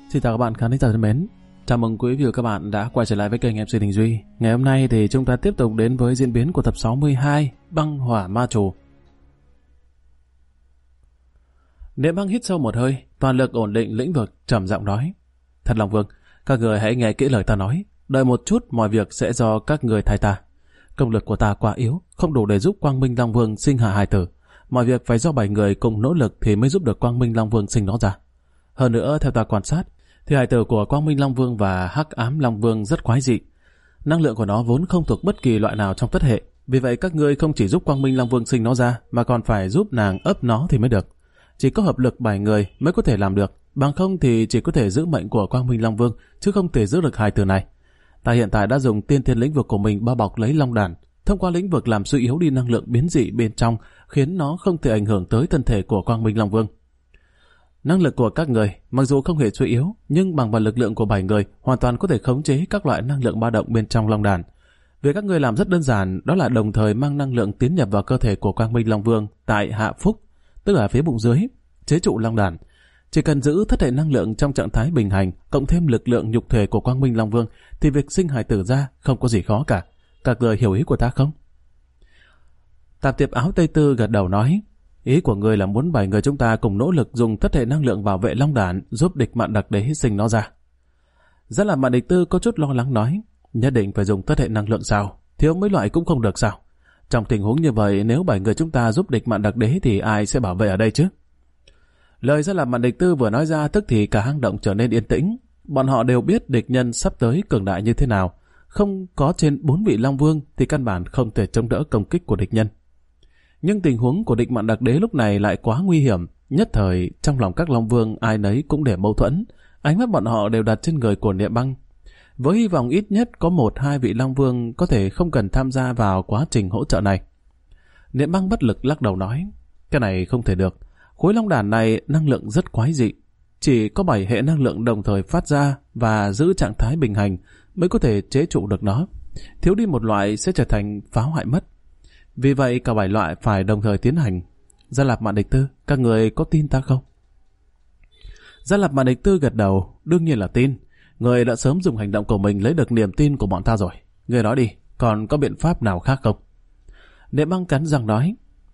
Xin chào các bạn khán giả thân mến. Chào mừng quý vị và các bạn đã quay trở lại với kênh MC Đình Duy. Ngày hôm nay thì chúng ta tiếp tục đến với diễn biến của tập 62 Băng Hỏa Ma Chủ. Niệm Băng hít sâu một hơi, toàn lực ổn định lĩnh vực, trầm giọng nói: Thật Long Vương, các người hãy nghe kỹ lời ta nói, đợi một chút mọi việc sẽ do các người thay ta. Công lực của ta quá yếu, không đủ để giúp Quang Minh Long Vương sinh hạ hài tử. Mọi việc phải do 7 người cùng nỗ lực thì mới giúp được Quang Minh Long Vương sinh nó ra. Hơn nữa, theo ta quan sát, thì hài tử của Quang Minh Long Vương và Hắc Ám Long Vương rất quái dị. Năng lượng của nó vốn không thuộc bất kỳ loại nào trong tất hệ. Vì vậy các ngươi không chỉ giúp Quang Minh Long Vương sinh nó ra, mà còn phải giúp nàng ấp nó thì mới được. Chỉ có hợp lực 7 người mới có thể làm được. Bằng không thì chỉ có thể giữ mệnh của Quang Minh Long Vương, chứ không thể giữ được hài tử này. Ta hiện tại đã dùng tiên thiên lĩnh vực của mình bao bọc lấy Long Đàn, thông qua lĩnh vực làm suy yếu đi năng lượng biến dị bên trong, khiến nó không thể ảnh hưởng tới thân thể của Quang Minh Long Vương. Năng lực của các người mặc dù không hề suy yếu, nhưng bằng vào lực lượng của 7 người hoàn toàn có thể khống chế các loại năng lượng ba động bên trong Long Đàn. Việc các người làm rất đơn giản, đó là đồng thời mang năng lượng tiến nhập vào cơ thể của Quang Minh Long Vương tại hạ phúc, tức là phía bụng dưới, chế trụ Long Đàn. Chỉ cần giữ thất hệ năng lượng trong trạng thái bình hành, cộng thêm lực lượng nhục thể của Quang Minh Long Vương, thì việc sinh hài tử ra không có gì khó cả. Các người hiểu ý của ta không? Tạp Tiệp áo Tây Tư gật đầu nói: Ý của người là muốn 7 người chúng ta cùng nỗ lực dùng thất hệ năng lượng bảo vệ Long Đàn, giúp địch Mạn Đặc Đế sinh nó ra. Rất là Mạn Địch Tư có chút lo lắng nói: Nhất định phải dùng thất hệ năng lượng sao? Thiếu mấy loại cũng không được sao? Trong tình huống như vậy, nếu 7 người chúng ta giúp địch Mạn Đặc Đế thì ai sẽ bảo vệ ở đây chứ? Lời Rất là Mạn Địch Tư vừa nói ra, tức thì cả hang động trở nên yên tĩnh. Bọn họ đều biết địch nhân sắp tới cường đại như thế nào. Không có trên 4 vị Long Vương thì căn bản không thể chống đỡ công kích của địch nhân. Nhưng tình huống của địch Mạn Đặc Đế lúc này lại quá nguy hiểm. Nhất thời trong lòng các Long Vương ai nấy cũng để mâu thuẫn. Ánh mắt bọn họ đều đặt trên người của Niệm Băng, với hy vọng ít nhất có 1-2 vị Long Vương có thể không cần tham gia vào quá trình hỗ trợ này. Niệm Băng bất lực lắc đầu nói: Cái này không thể được. Khối Long Đàn này năng lượng rất quái dị, chỉ có 7 hệ năng lượng đồng thời phát ra và giữ trạng thái bình hành mới có thể chế trụ được nó. Thiếu đi một loại sẽ trở thành phá hoại mất. Vì vậy cả 7 loại phải đồng thời tiến hành. Gia Lạp Mạn Địch Tư, các người có tin ta không? Gia Lạp Mạn Địch Tư gật đầu, đương nhiên là tin. Người đã sớm dùng hành động của mình lấy được niềm tin của bọn ta rồi. Người nói đi, còn có biện pháp nào khác không? Niệm Băng cắn răng nói: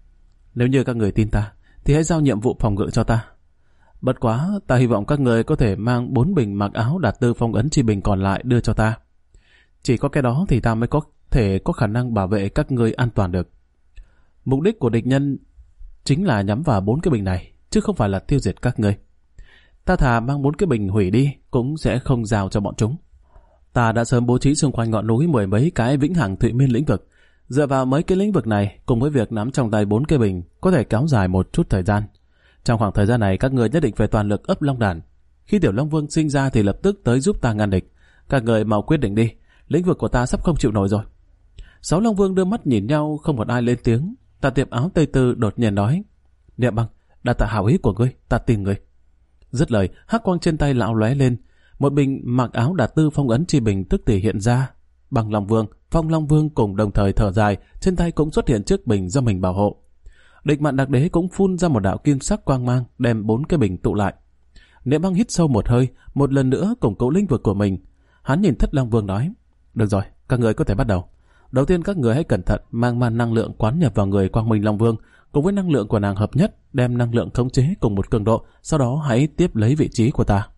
Nếu như các người tin ta, thì hãy giao nhiệm vụ phòng ngự cho ta. Bất quá, ta hy vọng các người có thể mang 4 bình mặc áo đạt tư phong ấn chi bình còn lại đưa cho ta. Chỉ có cái đó thì ta mới có thể có khả năng bảo vệ các ngươi an toàn được. Mục đích của địch nhân chính là nhắm vào 4 cái bình này, chứ không phải là tiêu diệt các ngươi. Ta thà mang 4 cái bình hủy đi, cũng sẽ không giao cho bọn chúng. Ta đã sớm bố trí xung quanh ngọn núi 10 mấy cái vĩnh hằng thụy miên lĩnh vực. Dựa vào mấy cái lĩnh vực này, cùng với việc nắm trong tay 4 cái bình, có thể kéo dài một chút thời gian. Trong khoảng thời gian này, các người nhất định phải toàn lực ấp Long Đàn. Khi Tiểu Long Vương sinh ra thì lập tức tới giúp ta ngăn địch. Các người mau quyết định đi, lĩnh vực của ta sắp không chịu nổi rồi. 6 Long Vương đưa mắt nhìn nhau, không một ai lên tiếng. Tạp Tiệp áo Tây Tư đột nhiên nói: Niệm Băng, đã tạ hảo ý của ngươi, ta tin ngươi. Dứt lời, hắc quang trên tay lão lóe lên, một bình mặc áo đạt tư phong ấn chi bình tức thì hiện ra. Băng Long Vương, Phong Long Vương cùng đồng thời thở dài, trên tay cũng xuất hiện chiếc bình do mình bảo hộ. Địch Mạn Đặc Đế cũng phun ra một đạo kim sắc quang mang, đem 4 cái bình tụ lại. Niệm Băng hít sâu một hơi, một lần nữa củng cố lĩnh vực của mình. Hắn nhìn Thất Long Vương nói: Được rồi, các người có thể bắt đầu. Đầu tiên các người hãy cẩn thận mang màn năng lượng quán nhập vào người Quang Minh Long Vương, cùng với năng lượng của nàng hợp nhất, đem năng lượng khống chế cùng một cường độ, sau đó hãy tiếp lấy vị trí của ta.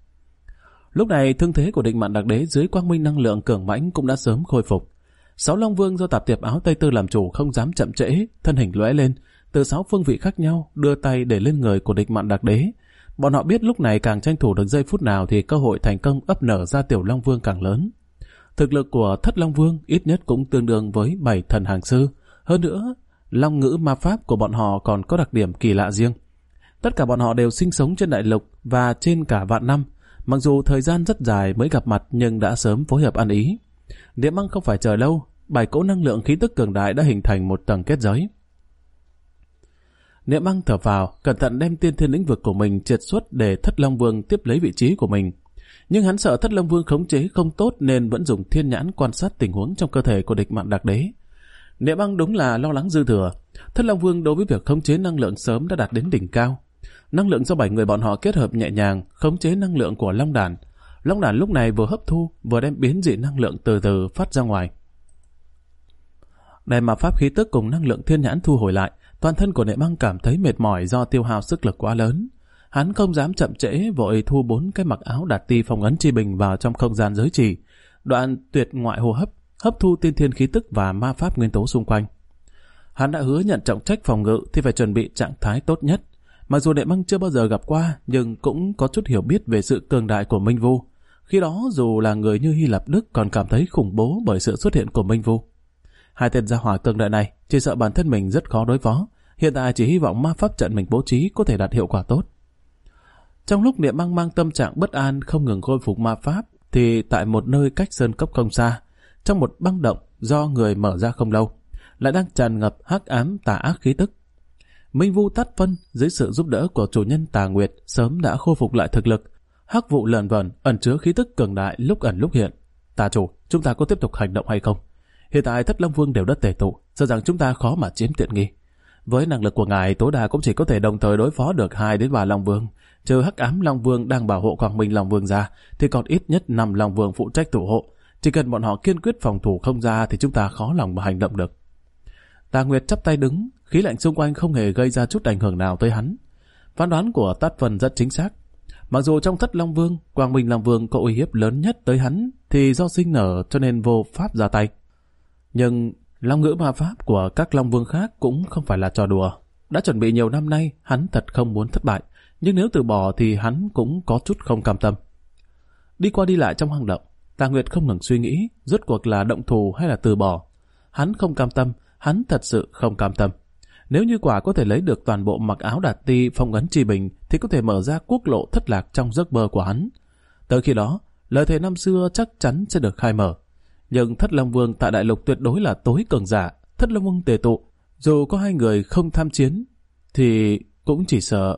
Lúc này thương thế của địch Mạn Đặc Đế dưới Quang Minh năng lượng cường mãnh cũng đã sớm khôi phục. 6 Long Vương do Tạp Tiệp áo Tây Tư làm chủ không dám chậm trễ, thân hình lóe lên, từ 6 phương vị khác nhau đưa tay để lên người của địch Mạn Đặc Đế. Bọn họ biết lúc này càng tranh thủ được giây phút nào thì cơ hội thành công ấp nở ra Tiểu Long Vương càng lớn. Thực lực của Thất Long Vương ít nhất cũng tương đương với 7 thần hàng sư. Hơn nữa, long ngữ ma pháp của bọn họ còn có đặc điểm kỳ lạ riêng. Tất cả bọn họ đều sinh sống trên đại lục và trên cả vạn năm. Mặc dù thời gian rất dài mới gặp mặt nhưng đã sớm phối hợp ăn ý. Niệm Băng không phải chờ lâu, 7 cỗ năng lượng khí tức cường đại đã hình thành một tầng kết giới. Niệm Băng thở vào, cẩn thận đem tiên thiên lĩnh vực của mình triệt xuất để Thất Long Vương tiếp lấy vị trí của mình. Nhưng hắn sợ Thất Long Vương khống chế không tốt nên vẫn dùng thiên nhãn quan sát tình huống trong cơ thể của địch Mạn Đặc Đế. Niệm Băng đúng là lo lắng dư thừa. Thất Long Vương đối với việc khống chế năng lượng sớm đã đạt đến đỉnh cao. Năng lượng do 7 người bọn họ kết hợp nhẹ nhàng khống chế năng lượng của Long Đàn. Long đàn lúc này vừa hấp thu, vừa đem biến dị năng lượng từ từ phát ra ngoài. Đem mà pháp khí tức cùng năng lượng thiên nhãn thu hồi lại, toàn thân của Nệ Băng cảm thấy mệt mỏi do tiêu hao sức lực quá lớn. Hắn không dám chậm trễ, vội thu 4 cái mặc áo đạt ti phong ấn chi bình vào trong không gian giới trì, đoạn tuyệt ngoại hô hấp, hấp thu tiên thiên khí tức và ma pháp nguyên tố xung quanh. Hắn đã hứa nhận trọng trách phòng ngự thì phải chuẩn bị trạng thái tốt nhất. Mặc dù Nệ Băng chưa bao giờ gặp qua, nhưng cũng có chút hiểu biết về sự cường đại của Minh Vu. Khi đó dù là người như Hy Lạp Đức còn cảm thấy khủng bố bởi sự xuất hiện của Minh Vu. Hai tên gia hỏa cường đại này chỉ sợ bản thân mình rất khó đối phó. Hiện tại chỉ hy vọng ma pháp trận mình bố trí có thể đạt hiệu quả tốt. Trong lúc Nệ Băng mang tâm trạng bất an không ngừng khôi phục ma pháp, thì tại một nơi cách sơn cốc không xa, trong một băng động do người mở ra không lâu, lại đang tràn ngập hắc ám tà ác khí tức. Minh Vu Tát Phân dưới sự giúp đỡ của chủ nhân Tà Nguyệt sớm đã khôi phục lại thực lực. Hắc vụ lờn vờn ẩn chứa khí tức cường đại lúc ẩn lúc hiện. Tà chủ, chúng ta có tiếp tục hành động hay không? Hiện tại Thất Long Vương đều đất tề tụ, sợ rằng chúng ta khó mà chiếm tiện nghi. Với năng lực của ngài tối đa cũng chỉ có thể đồng thời đối phó được 2 đến 3 Long Vương. Trừ Hắc Ám Long Vương đang bảo hộ Quang Minh Long Vương ra, thì còn ít nhất 5 Long Vương phụ trách thủ hộ. Chỉ cần bọn họ kiên quyết phòng thủ không ra thì chúng ta khó lòng mà hành động được. Tà Nguyệt chắp tay đứng, khí lạnh xung quanh không hề gây ra chút ảnh hưởng nào tới hắn. Phán đoán của Tát Phân rất chính xác. Mặc dù trong Thất Long Vương, Quang Minh Long Vương có uy hiếp lớn nhất tới hắn thì do sinh nở cho nên vô pháp ra tay. Nhưng long ngữ ma pháp của các Long Vương khác cũng không phải là trò đùa. Đã chuẩn bị nhiều năm nay, hắn thật không muốn thất bại. Nhưng nếu từ bỏ thì hắn cũng có chút không cam tâm. Đi qua đi lại trong hang động, Tà Nguyệt không ngừng suy nghĩ rốt cuộc là động thủ hay là từ bỏ. Hắn không cam tâm, hắn thật sự không cam tâm. Nếu như quả có thể lấy được toàn bộ mặc áo đạt ti phong ấn chi bình thì có thể mở ra quốc lộ thất lạc trong giấc mơ của hắn. Tới khi đó, lời thề năm xưa chắc chắn sẽ được khai mở. Nhưng Thất Long Vương tại đại lục tuyệt đối là tối cường giả. Thất Long Vương tề tụ, dù có 2 người không tham chiến thì cũng chỉ sợ.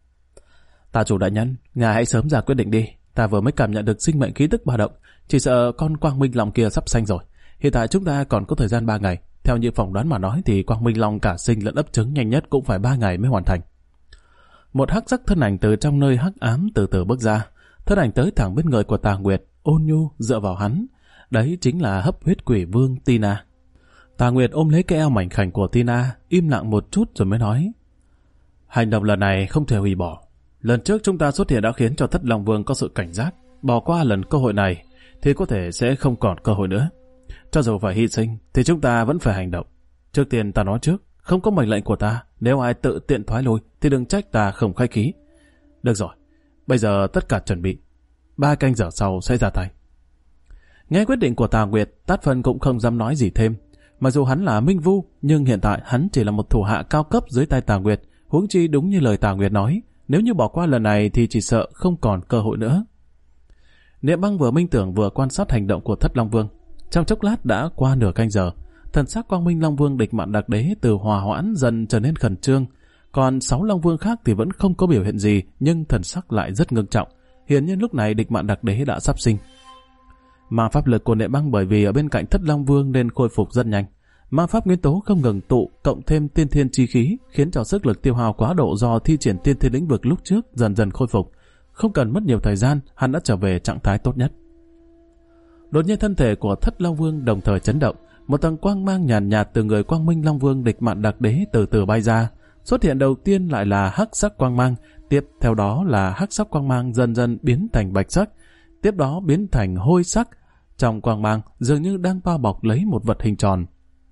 Tà chủ đại nhân, ngài hãy sớm ra quyết định đi. Ta vừa mới cảm nhận được sinh mệnh khí tức ba động, chỉ sợ con Quang Minh Long kia sắp sanh rồi. Hiện tại chúng ta còn có thời gian 3 ngày. Theo như phỏng đoán mà nói thì Quang Minh Long cả sinh lẫn ấp trứng nhanh nhất cũng phải 3 ngày mới hoàn thành. Một hắc sắc thân ảnh từ trong nơi hắc ám từ từ bước ra. Thân ảnh tới thẳng bên người của Tà Nguyệt, ôn nhu dựa vào hắn. Đấy chính là hấp huyết quỷ vương Tina. Tà Nguyệt ôm lấy cái eo mảnh khảnh của Tina, im lặng một chút rồi mới nói: hành động lần này không thể hủy bỏ. Lần trước chúng ta xuất hiện đã khiến cho Thất Long Vương có sự cảnh giác. Bỏ qua lần cơ hội này thì có thể sẽ không còn cơ hội nữa. Cho dù phải hy sinh thì chúng ta vẫn phải hành động. Trước tiên ta nói trước, không có mệnh lệnh của ta, nếu ai tự tiện thoái lui thì đừng trách ta không khách khí. Được rồi, bây giờ tất cả chuẩn bị. 3 canh giờ sau sẽ ra tay. Nghe quyết định của Tà Nguyệt, Tát Phân cũng không dám nói gì thêm. Mặc dù hắn là Minh Vu, nhưng hiện tại hắn chỉ là một thủ hạ cao cấp dưới tay Tà Nguyệt. Huống chi đúng như lời Tà Nguyệt nói, nếu như bỏ qua lần này thì chỉ sợ không còn cơ hội nữa. Niệm Băng vừa minh tưởng vừa quan sát hành động của Thất Long Vương. Trong chốc lát đã qua nửa canh giờ, thần sắc Quang Minh Long Vương địch mạn đặc đế từ hòa hoãn dần trở nên khẩn trương. Còn 6 Long Vương khác thì vẫn không có biểu hiện gì, nhưng thần sắc lại rất ngưng trọng. Hiển nhiên lúc này địch mạn đặc đế đã sắp sinh. Ma pháp lực của Niệm Băng bởi vì ở bên cạnh Thất Long Vương nên khôi phục rất nhanh. Ma pháp nguyên tố không ngừng tụ, cộng thêm tiên thiên chi khí, khiến cho sức lực tiêu hao quá độ do thi triển tiên thiên lĩnh vực lúc trước dần dần khôi phục. Không cần mất nhiều thời gian, hắn đã trở về trạng thái tốt nhất. Đột nhiên thân thể của Thất Long Vương đồng thời chấn động, một tầng quang mang nhàn nhạt từ người Quang Minh Long Vương địch mạn đặc đế từ từ bay ra. Xuất hiện đầu tiên lại là hắc sắc quang mang, tiếp theo đó là hắc sắc quang mang dần dần biến thành bạch sắc, tiếp đó biến thành hôi sắc. Trong quang mang dường như đang bao bọc lấy một vật hình tròn.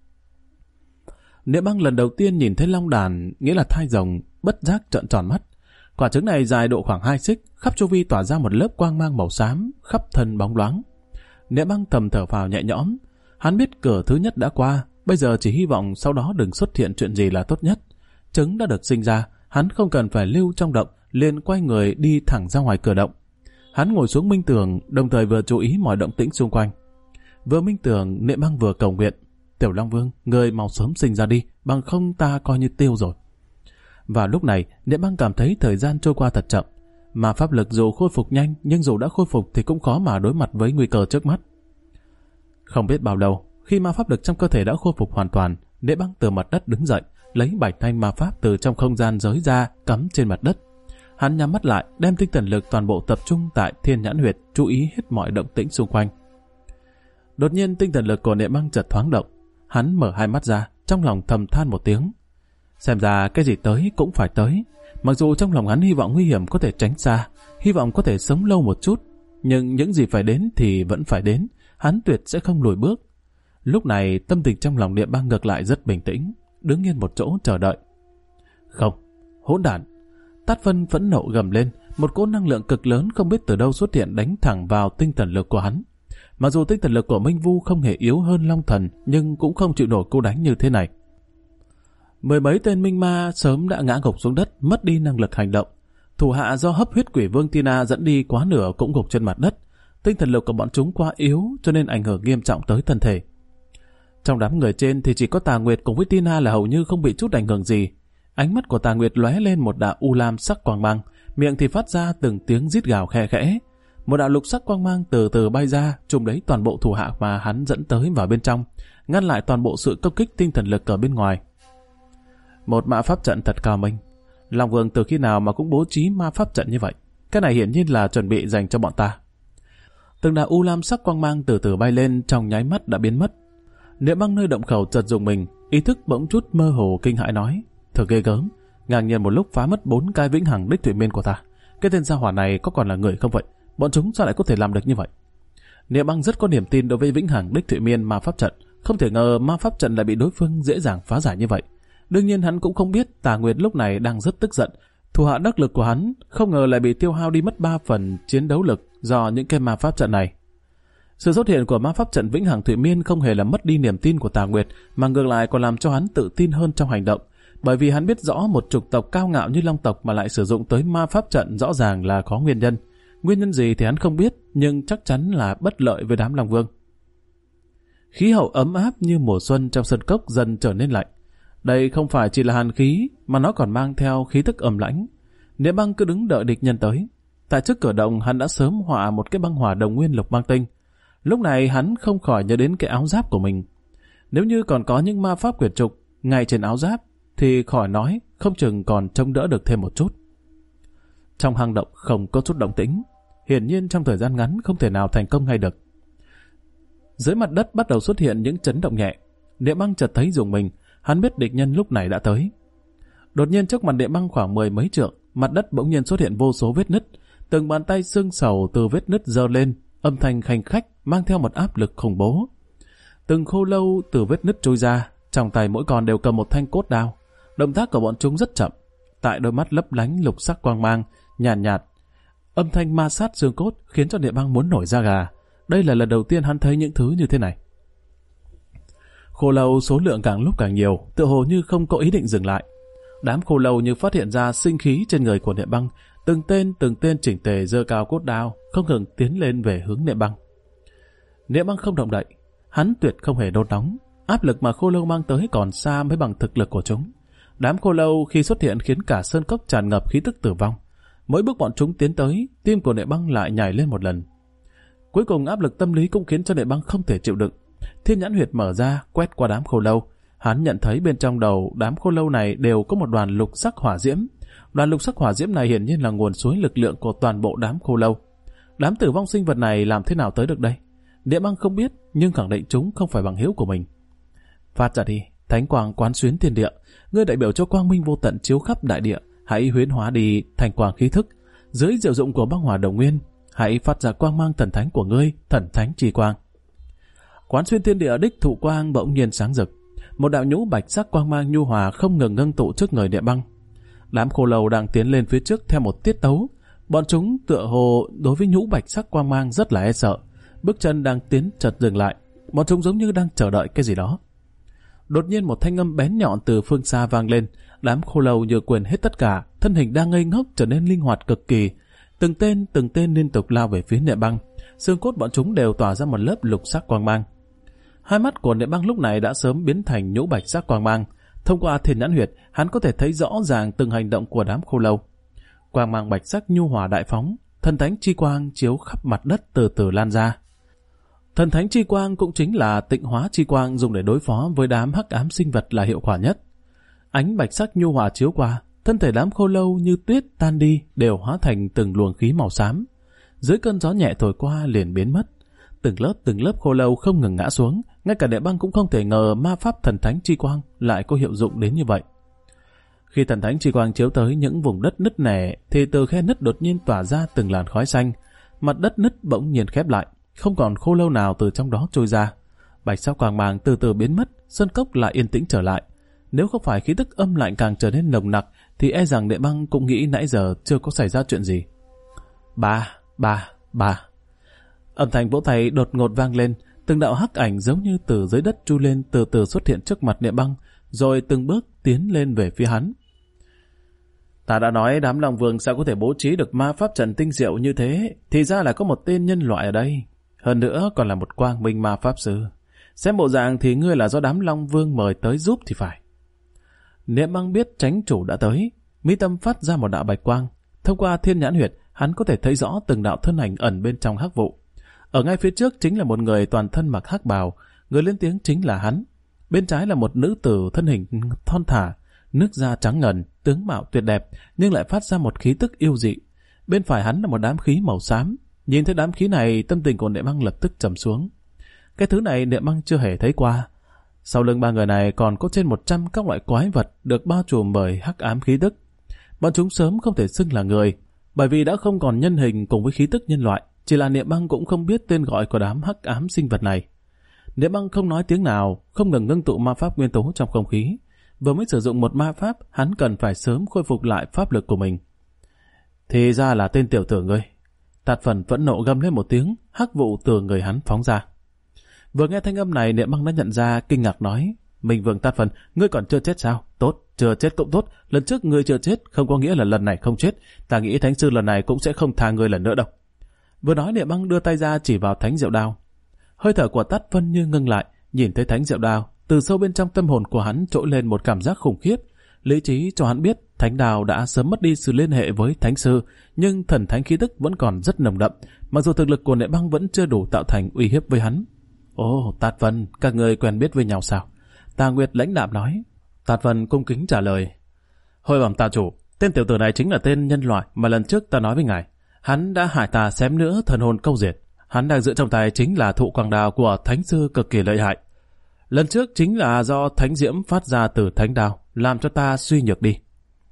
Niệm Băng lần đầu tiên nhìn thấy long đàn, nghĩa là thai rồng, bất giác trợn tròn mắt. Quả trứng này dài độ khoảng 2 xích, khắp chu vi tỏa ra một lớp quang mang màu xám, khắp thân bóng loáng. Niệm Băng thầm thở phào nhẹ nhõm. Hắn biết cửa thứ nhất đã qua, bây giờ chỉ hy vọng sau đó đừng xuất hiện chuyện gì là tốt nhất. Trứng đã được sinh ra, hắn không cần phải lưu trong động, liền quay người đi thẳng ra ngoài cửa động. Hắn ngồi xuống minh tưởng, đồng thời vừa chú ý mọi động tĩnh xung quanh. Vừa minh tưởng, Niệm Băng vừa cầu nguyện: Tiểu Long Vương, người mau sớm sinh ra đi, bằng không ta coi như tiêu rồi. Và lúc này, Niệm Băng cảm thấy thời gian trôi qua thật chậm. Mà pháp lực dù khôi phục nhanh, nhưng dù đã khôi phục thì cũng khó mà đối mặt với nguy cơ trước mắt. Không biết bao lâu, khi ma pháp lực trong cơ thể đã khôi phục hoàn toàn, Niệm Băng từ mặt đất đứng dậy, lấy 7 thanh ma pháp từ trong không gian giới ra cắm trên mặt đất. Hắn nhắm mắt lại, đem tinh thần lực toàn bộ tập trung tại Thiên Nhãn Huyệt, chú ý hết mọi động tĩnh xung quanh. Đột nhiên tinh thần lực của Niệm Băng chợt thoáng động. Hắn mở hai mắt ra, trong lòng thầm than một tiếng. Xem ra cái gì tới cũng phải tới. Mặc dù trong lòng hắn hy vọng nguy hiểm có thể tránh xa, hy vọng có thể sống lâu một chút, nhưng những gì phải đến thì vẫn phải đến. Hắn tuyệt sẽ không lùi bước. Lúc này tâm tình trong lòng Niệm Băng ngược lại rất bình tĩnh, đứng yên một chỗ chờ đợi. Không, hỗn đản! Tát Vân phẫn nộ gầm lên, một cỗ năng lượng cực lớn không biết từ đâu xuất hiện đánh thẳng vào tinh thần lực của hắn. Mặc dù tinh thần lực của Minh Vu không hề yếu hơn Long Thần, nhưng cũng không chịu nổi cú đánh như thế này. Mười mấy tên minh ma sớm đã ngã gục xuống đất, mất đi năng lực hành động. Thủ hạ do hấp huyết quỷ vương Tina dẫn đi quá nửa cũng gục trên mặt đất. Tinh thần lực của bọn chúng quá yếu cho nên ảnh hưởng nghiêm trọng tới thân thể. Trong đám người trên thì chỉ có Tà Nguyệt cùng với Tina là hầu như không bị chút ảnh hưởng gì. Ánh mắt của Tà Nguyệt lóe lên một đạo u lam sắc quang mang, miệng thì phát ra từng tiếng rít gào khe khẽ. Một đạo lục sắc quang mang từ từ bay ra, trùm lấy toàn bộ thủ hạ mà hắn dẫn tới vào bên trong, ngăn lại toàn bộ sự công kích tinh thần lực ở bên ngoài. Một mã pháp trận thật cao minh. Long Vương từ khi nào mà cũng bố trí ma pháp trận như vậy? Cái này hiển nhiên là chuẩn bị dành cho bọn ta. Từng đạo u lam sắc quang mang từ từ bay lên, trong nháy mắt đã biến mất. Niệm Băng nơi động khẩu chợt dùng mình, ý thức bỗng chút mơ hồ kinh hãi nói: thật ghê gớm, ngang nhiên một lúc phá mất 4 cái vĩnh hằng đích thủy miên của ta. Cái tên gia hỏa này có còn là người không vậy? Bọn chúng sao lại có thể làm được như vậy? Niệm Băng rất có niềm tin đối với vĩnh hằng đích thủy miên ma pháp trận, không thể ngờ ma pháp trận lại bị đối phương dễ dàng phá giải như vậy. Đương nhiên hắn cũng không biết Tà Nguyệt lúc này đang rất tức giận. Thủ hạ đắc lực của hắn không ngờ lại bị tiêu hao đi mất 3 phần chiến đấu lực do những cái ma pháp trận này. Sự xuất hiện của ma pháp trận vĩnh hằng thủy miên không hề làm mất đi niềm tin của Tà Nguyệt, mà ngược lại còn làm cho hắn tự tin hơn trong hành động. Bởi vì hắn biết rõ một chủng tộc cao ngạo như Long tộc mà lại sử dụng tới ma pháp trận rõ ràng là có nguyên nhân. Nguyên nhân gì thì hắn không biết, nhưng chắc chắn là bất lợi với đám Long Vương. Khí hậu ấm áp như mùa xuân trong sân cốc dần trở nên lạnh. Đây không phải chỉ là hàn khí, mà nó còn mang theo khí tức ẩm lãnh. Niệm Băng cứ đứng đợi địch nhân tới. Tại trước cửa động hắn đã sớm họa một cái băng hỏa đồng nguyên lục băng tinh. Lúc này hắn không khỏi nhớ đến cái áo giáp của mình. Nếu như còn có những ma pháp quyển trục ngay trên áo giáp, thì khỏi nói, không chừng còn trông đỡ được thêm một chút. Trong hang động không có chút động tĩnh, hiển nhiên trong thời gian ngắn không thể nào thành công ngay được. Dưới mặt đất bắt đầu xuất hiện những chấn động nhẹ. Niệm Băng chợt thấy rùng mình, hắn biết địch nhân lúc này đã tới. Đột nhiên trước mặt Niệm Băng khoảng 10 mấy trượng, mặt đất bỗng nhiên xuất hiện vô số vết nứt, từng bàn tay xương sầu từ vết nứt giơ lên, âm thanh khanh khách mang theo một áp lực khủng bố. Từng khô lâu từ vết nứt trôi ra, trong tay mỗi con đều cầm một thanh cốt đao. Động tác của bọn chúng rất chậm, tại đôi mắt lấp lánh lục sắc quang mang, nhàn nhạt. Âm thanh ma sát xương cốt khiến cho Niệm Băng muốn nổi da gà. Đây là lần đầu tiên hắn thấy những thứ như thế này. Khô lâu số lượng càng lúc càng nhiều, tựa hồ như không có ý định dừng lại. Đám khô lâu như phát hiện ra sinh khí trên người của Niệm Băng, từng tên chỉnh tề giơ cao cốt đao, không ngừng tiến lên về hướng Niệm Băng. Niệm Băng không động đậy, hắn tuyệt không hề nôn nóng. Áp lực mà khô lâu mang tới còn xa mới bằng thực lực của chúng. Đám khô lâu khi xuất hiện khiến cả sơn cốc tràn ngập khí tức tử vong. Mỗi bước bọn chúng tiến tới, tim của Niệm Băng lại nhảy lên một lần. Cuối cùng áp lực tâm lý cũng khiến cho Niệm Băng không thể chịu đựng. Thiên nhãn huyệt mở ra, quét qua đám khô lâu. Hắn nhận thấy bên trong đầu đám khô lâu này đều có một đoàn lục sắc hỏa diễm. Đoàn lục sắc hỏa diễm này hiển nhiên là nguồn suối lực lượng của toàn bộ đám khô lâu. Đám tử vong sinh vật này làm thế nào tới được đây? Niệm Băng không biết, nhưng khẳng định chúng không phải bằng hữu của mình. Phát ra đi, thánh quang quán xuyến thiên địa, ngươi đại biểu cho quang minh vô tận chiếu khắp đại địa, hãy huyễn hóa đi thành quang khí thức. Dưới diệu dụng của băng hỏa đồng nguyên, hãy phát ra quang mang thần thánh của ngươi, thần thánh chi quang. Quán xuyên thiên địa đích thụ quang bỗng nhiên sáng rực, một đạo nhũ bạch sắc quang mang nhu hòa không ngừng ngưng tụ trước người Niệm Băng. Đám khô lâu đang tiến lên phía trước theo một tiết tấu, bọn chúng tựa hồ đối với nhũ bạch sắc quang mang rất là e sợ, bước chân đang tiến chợt dừng lại, bọn chúng giống như đang chờ đợi cái gì đó. Đột nhiên một thanh âm bén nhọn từ phương xa vang lên, đám khô lâu như quên hết tất cả, thân hình đang ngây ngốc trở nên linh hoạt cực kỳ, từng tên liên tục lao về phía Niệm Băng, xương cốt bọn chúng đều tỏa ra một lớp lục sắc quang mang. Hai mắt của Niệm Băng lúc này đã sớm biến thành nhũ bạch sắc quang mang, thông qua thiên nhãn huyệt, hắn có thể thấy rõ ràng từng hành động của đám khô lâu. Quang mang bạch sắc nhu hòa đại phóng, thần thánh chi quang chiếu khắp mặt đất từ từ lan ra. Thần thánh chi quang cũng chính là tịnh hóa chi quang dùng để đối phó với đám hắc ám sinh vật là hiệu quả nhất. Ánh bạch sắc nhu hòa chiếu qua, thân thể đám khô lâu như tuyết tan đi đều hóa thành từng luồng khí màu xám. Dưới cơn gió nhẹ thổi qua liền biến mất. Từng lớp khô lâu không ngừng ngã xuống, ngay cả Địa Băng cũng không thể ngờ ma pháp thần thánh chi quang lại có hiệu dụng đến như vậy. Khi thần thánh chi quang chiếu tới những vùng đất nứt nẻ, thì từ khe nứt đột nhiên tỏa ra từng làn khói xanh, mặt đất nứt bỗng nhiên khép lại, không còn khô lâu nào từ trong đó trôi ra. Bạch sắc quang mang từ từ biến mất, sơn cốc lại yên tĩnh trở lại. Nếu không phải khí tức âm lạnh càng trở nên nồng nặc, thì e rằng Địa Băng cũng nghĩ nãy giờ chưa có xảy ra chuyện gì. Ba. Âm thanh vỗ tay đột ngột vang lên, từng đạo hắc ảnh giống như từ dưới đất chui lên từ từ xuất hiện trước mặt Địa Băng, rồi từng bước tiến lên về phía hắn. Ta đã nói đám Long Vương sao có thể bố trí được ma pháp trận tinh diệu như thế, thì ra là có một tên nhân loại ở đây. Hơn nữa còn là một quang minh ma pháp sư. Xem bộ dạng thì ngươi là do đám Long Vương mời tới giúp thì phải. Niệm Băng biết chánh chủ đã tới, mi tâm phát ra một đạo bạch quang. Thông qua thiên nhãn huyệt, hắn có thể thấy rõ từng đạo thân ảnh ẩn bên trong hắc vụ. Ở ngay phía trước chính là một người toàn thân mặc hắc bào, người lên tiếng chính là hắn. Bên trái là một nữ tử thân hình thon thả, nước da trắng ngần, tướng mạo tuyệt đẹp, nhưng lại phát ra một khí tức yêu dị. Bên phải hắn là một đám khí màu xám. Nhìn thấy đám khí này, tâm tình của Niệm Băng lập tức trầm xuống. Cái thứ này Niệm Băng chưa hề thấy qua. Sau lưng ba người này còn có trên 100 các loại quái vật được bao trùm bởi hắc ám khí tức. Bọn chúng sớm không thể xưng là người, bởi vì đã không còn nhân hình cùng với khí tức nhân loại. Chỉ là Niệm Băng cũng không biết tên gọi của đám hắc ám sinh vật này. Niệm Băng không nói tiếng nào, không ngừng ngưng tụ ma pháp nguyên tố trong không khí. Vừa mới sử dụng một ma pháp, hắn cần phải sớm khôi phục lại pháp lực của mình. Thì ra là tên tiểu tử ngươi. Tạt Phần phẫn nộ gầm lên một tiếng, hắc vụ từ người hắn phóng ra. Vừa nghe thanh âm này, Niệm Băng đã nhận ra, kinh ngạc nói: Minh Vương Tạt Phần, ngươi còn chưa chết sao? Tốt, chưa chết cũng tốt. Lần trước ngươi chưa chết, không có nghĩa là lần này không chết. Ta nghĩ Thánh Sư lần này cũng sẽ không tha ngươi lần nữa đâu. Vừa nói, Niệm Băng đưa tay ra chỉ vào Thánh Diệu Đao. Hơi thở của Tát Vân như ngưng lại, nhìn thấy Thánh Diệu Đao, từ sâu bên trong tâm hồn của hắn trỗi lên một cảm giác khủng khiếp. Lý trí cho hắn biết Thánh Đao đã sớm mất đi sự liên hệ với Thánh Sư, nhưng thần thánh khí tức vẫn còn rất nồng đậm, mặc dù thực lực của Niệm Băng vẫn chưa đủ tạo thành uy hiếp với hắn. Ồ, Tát Vân, các người quen biết với nhau sao? Tà Nguyệt lãnh đạm nói. Tát Vân cung kính trả lời: Hồi bẩm tà chủ, tên tiểu tử này chính là tên nhân loại mà lần trước ta nói với ngài. Hắn đã hại ta xém nữa thần hồn câu diệt. Hắn đang giữ trong tay chính là thụ quang đao của Thánh Sư cực kỳ lợi hại. Lần trước chính là do thánh diễm phát ra từ thánh đao, làm cho ta suy nhược đi.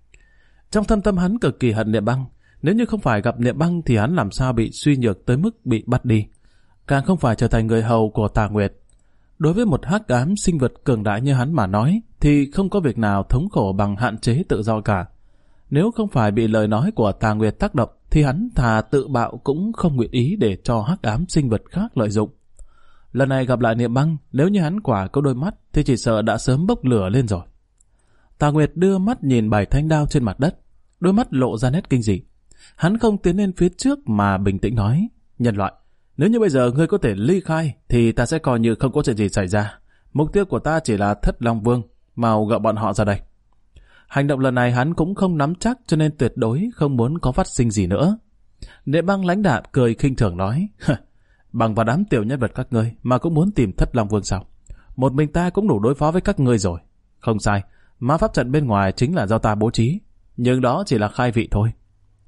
Trong thâm tâm hắn cực kỳ hận Niệm Băng. Nếu như không phải gặp Niệm Băng thì hắn làm sao bị suy nhược tới mức bị bắt đi. Càng không phải trở thành người hầu của Tà Nguyệt. Đối với một hắc ám sinh vật cường đại như hắn mà nói, thì không có việc nào thống khổ bằng hạn chế tự do cả. Nếu không phải bị lời nói của Tà Nguyệt tác động, thì hắn thà tự bạo cũng không nguyện ý để cho hắc ám sinh vật khác lợi dụng. Lần này gặp lại Niệm Băng, nếu như hắn quả có đôi mắt thì chỉ sợ đã sớm bốc lửa lên rồi. Tà Nguyệt đưa mắt nhìn 7 thanh đao trên mặt đất, đôi mắt lộ ra nét kinh dị. Hắn không tiến lên phía trước mà bình tĩnh nói: Nhân loại, nếu như bây giờ ngươi có thể ly khai thì ta sẽ coi như không có chuyện gì xảy ra. Mục tiêu của ta chỉ là Thất Long Vương, mau gọi bọn họ ra đây. Hành động lần này hắn cũng không nắm chắc, cho nên tuyệt đối không muốn có phát sinh gì nữa. Niệm Băng lãnh đạm cười khinh thường nói: Bằng vào đám tiểu nhân vật các ngươi mà cũng muốn tìm Thất Long Vương sao? Một mình ta cũng đủ đối phó với các ngươi rồi. Không sai, ma pháp trận bên ngoài chính là do ta bố trí, nhưng đó chỉ là khai vị thôi.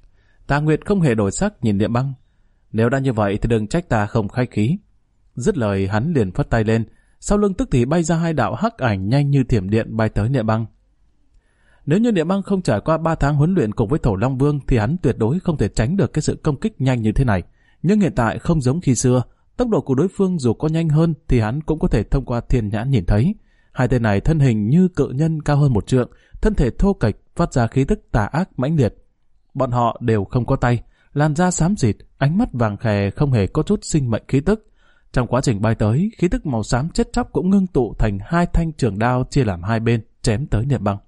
Tà Nguyệt không hề đổi sắc nhìn Niệm Băng. Nếu đã như vậy thì đừng trách ta không khách khí. Dứt lời hắn liền phất tay lên, sau lưng tức thì bay ra 2 đạo hắc ảnh nhanh như thiểm điện bay tới Niệm Băng. Nếu như Niệm Băng không trải qua 3 tháng huấn luyện cùng với Thổ Long Vương thì hắn tuyệt đối không thể tránh được cái sự công kích nhanh như thế này. Nhưng hiện tại không giống khi xưa, tốc độ của đối phương dù có nhanh hơn thì hắn cũng có thể thông qua thiên nhãn nhìn thấy. 2 tên này thân hình như cự nhân cao hơn 1 trượng, thân thể thô kệch, phát ra khí tức tà ác mãnh liệt. Bọn họ đều không có tay, làn da xám xịt, ánh mắt vàng khè, không hề có chút sinh mệnh khí tức. Trong quá trình bay tới, khí tức màu xám chết chóc cũng ngưng tụ thành 2 thanh trường đao chia làm 2 bên, chém tới Niệm Băng.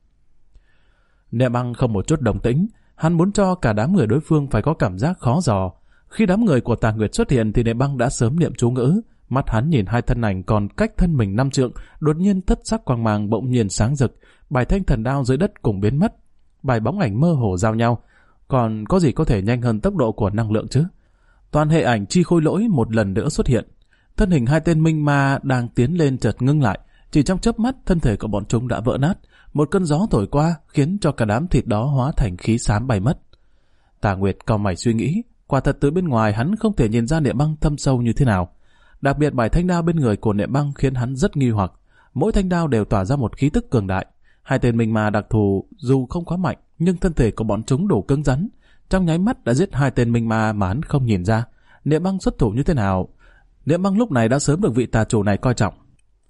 Niệm Băng không một chút đồng tĩnh, hắn muốn cho cả đám người đối phương phải có cảm giác khó dò. Khi đám người của Tà Nguyệt xuất hiện thì Niệm Băng đã sớm niệm chú ngữ. Mắt hắn nhìn 2 thân ảnh còn cách thân mình 5 trượng, đột nhiên thất sắc quang mang bỗng nhiên sáng rực, 7 thanh thần đao dưới đất cùng biến mất. 7 bóng ảnh mơ hồ giao nhau, còn có gì có thể nhanh hơn tốc độ của năng lượng chứ? Toàn hệ ảnh chi khôi lỗi một lần nữa xuất hiện. Thân hình 2 tên minh ma đang tiến lên chợt ngưng lại, Chỉ trong chớp mắt, thân thể của bọn chúng đã vỡ nát. Một cơn gió thổi qua khiến cho cả đám thịt đó hóa thành khí xám bay mất. Tà Nguyệt cau mày suy nghĩ, quả thật từ bên ngoài hắn không thể nhìn ra Niệm Băng thâm sâu như thế nào. Đặc biệt 7 thanh đao bên người của Niệm Băng khiến hắn rất nghi hoặc. Mỗi thanh đao đều tỏa ra một khí tức cường đại. 2 tên minh ma đặc thù dù không quá mạnh, nhưng thân thể của bọn chúng đủ cứng rắn. Trong nháy mắt đã giết 2 tên minh ma mà hắn không nhìn ra. Niệm Băng xuất thủ như thế nào? Niệm Băng lúc này đã sớm được vị tà chủ này coi trọng.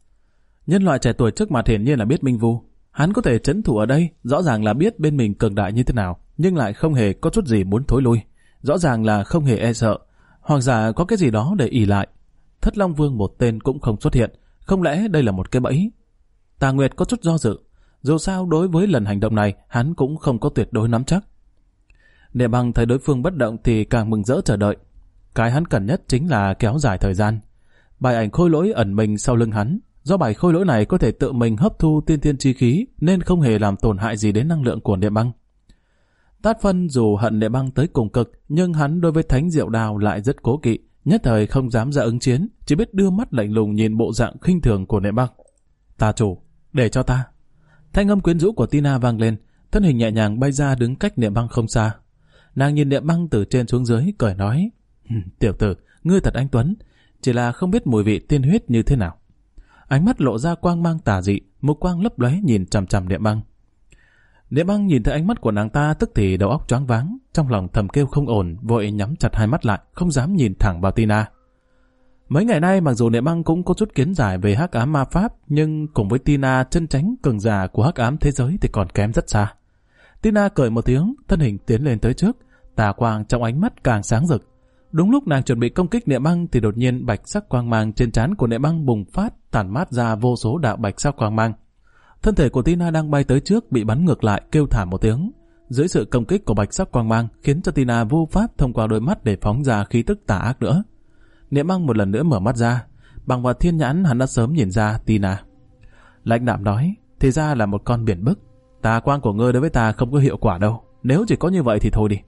Nhân loại trẻ tuổi trước mặt hiển nhiên là biết minh vu. Hắn có thể trấn thủ ở đây, rõ ràng là biết bên mình cường đại như thế nào, nhưng lại không hề có chút gì muốn thối lui. Rõ ràng là không hề e sợ, hoặc giả có cái gì đó để ỷ lại. Thất Long Vương một tên cũng không xuất hiện, không lẽ đây là một cái bẫy? Tà Nguyệt có chút do dự, dù sao đối với lần hành động này hắn cũng không có tuyệt đối nắm chắc. Niệm Băng thấy đối phương bất động thì càng mừng rỡ chờ đợi. Cái hắn cần nhất chính là kéo dài thời gian. Bài ảnh khôi lỗi ẩn mình sau lưng hắn, do bài khôi lỗi này có thể tự mình hấp thu tiên thiên chi khí nên không hề làm tổn hại gì đến năng lượng của Niệm Băng. Tát Phân dù hận Niệm Băng tới cùng cực, nhưng hắn đối với Thánh Diệu Đao lại rất cố kỵ, nhất thời không dám ra ứng chiến, chỉ biết đưa mắt lạnh lùng nhìn bộ dạng khinh thường của Niệm Băng. "Tà chủ, để cho ta." Thanh âm quyến rũ của Tina vang lên, thân hình nhẹ nhàng bay ra đứng cách Niệm Băng không xa. Nàng nhìn Niệm Băng từ trên xuống dưới, cười nói: "Tiểu tử, ngươi thật anh tuấn, chỉ là không biết mùi vị tiên huyết như thế nào." Ánh mắt lộ ra quang mang tà dị, mục quang lấp lóe nhìn chằm chằm Niệm Băng. Niệm Băng nhìn thấy ánh mắt của nàng ta tức thì đầu óc choáng váng, trong lòng thầm kêu không ổn, vội nhắm chặt hai mắt lại, không dám nhìn thẳng vào Tina. Mấy ngày nay mặc dù Niệm Băng cũng có chút kiến giải về hắc ám ma pháp, nhưng cùng với Tina chân chánh cường giả của hắc ám thế giới thì còn kém rất xa. Tina cười một tiếng, thân hình tiến lên tới trước, tà quang trong ánh mắt càng sáng rực. Đúng lúc nàng chuẩn bị công kích Niệm Băng thì đột nhiên bạch sắc quang mang trên trán của Niệm Băng bùng phát, tản mát ra vô số đạo bạch sắc quang mang. Thân thể của Tina đang bay tới trước bị bắn ngược lại, kêu thảm một tiếng. Dưới sự công kích của bạch sắc quang mang khiến cho Tina vô pháp thông qua đôi mắt để phóng ra khí tức tà ác nữa. Niệm Băng một lần nữa mở mắt ra, bằng vào thiên nhãn hắn đã sớm nhìn ra Tina. Lãnh đạm nói: "Thì ra là một con biển bức. Tà quang của ngươi đối với ta không có hiệu quả đâu. Nếu chỉ có như vậy thì thôi đi."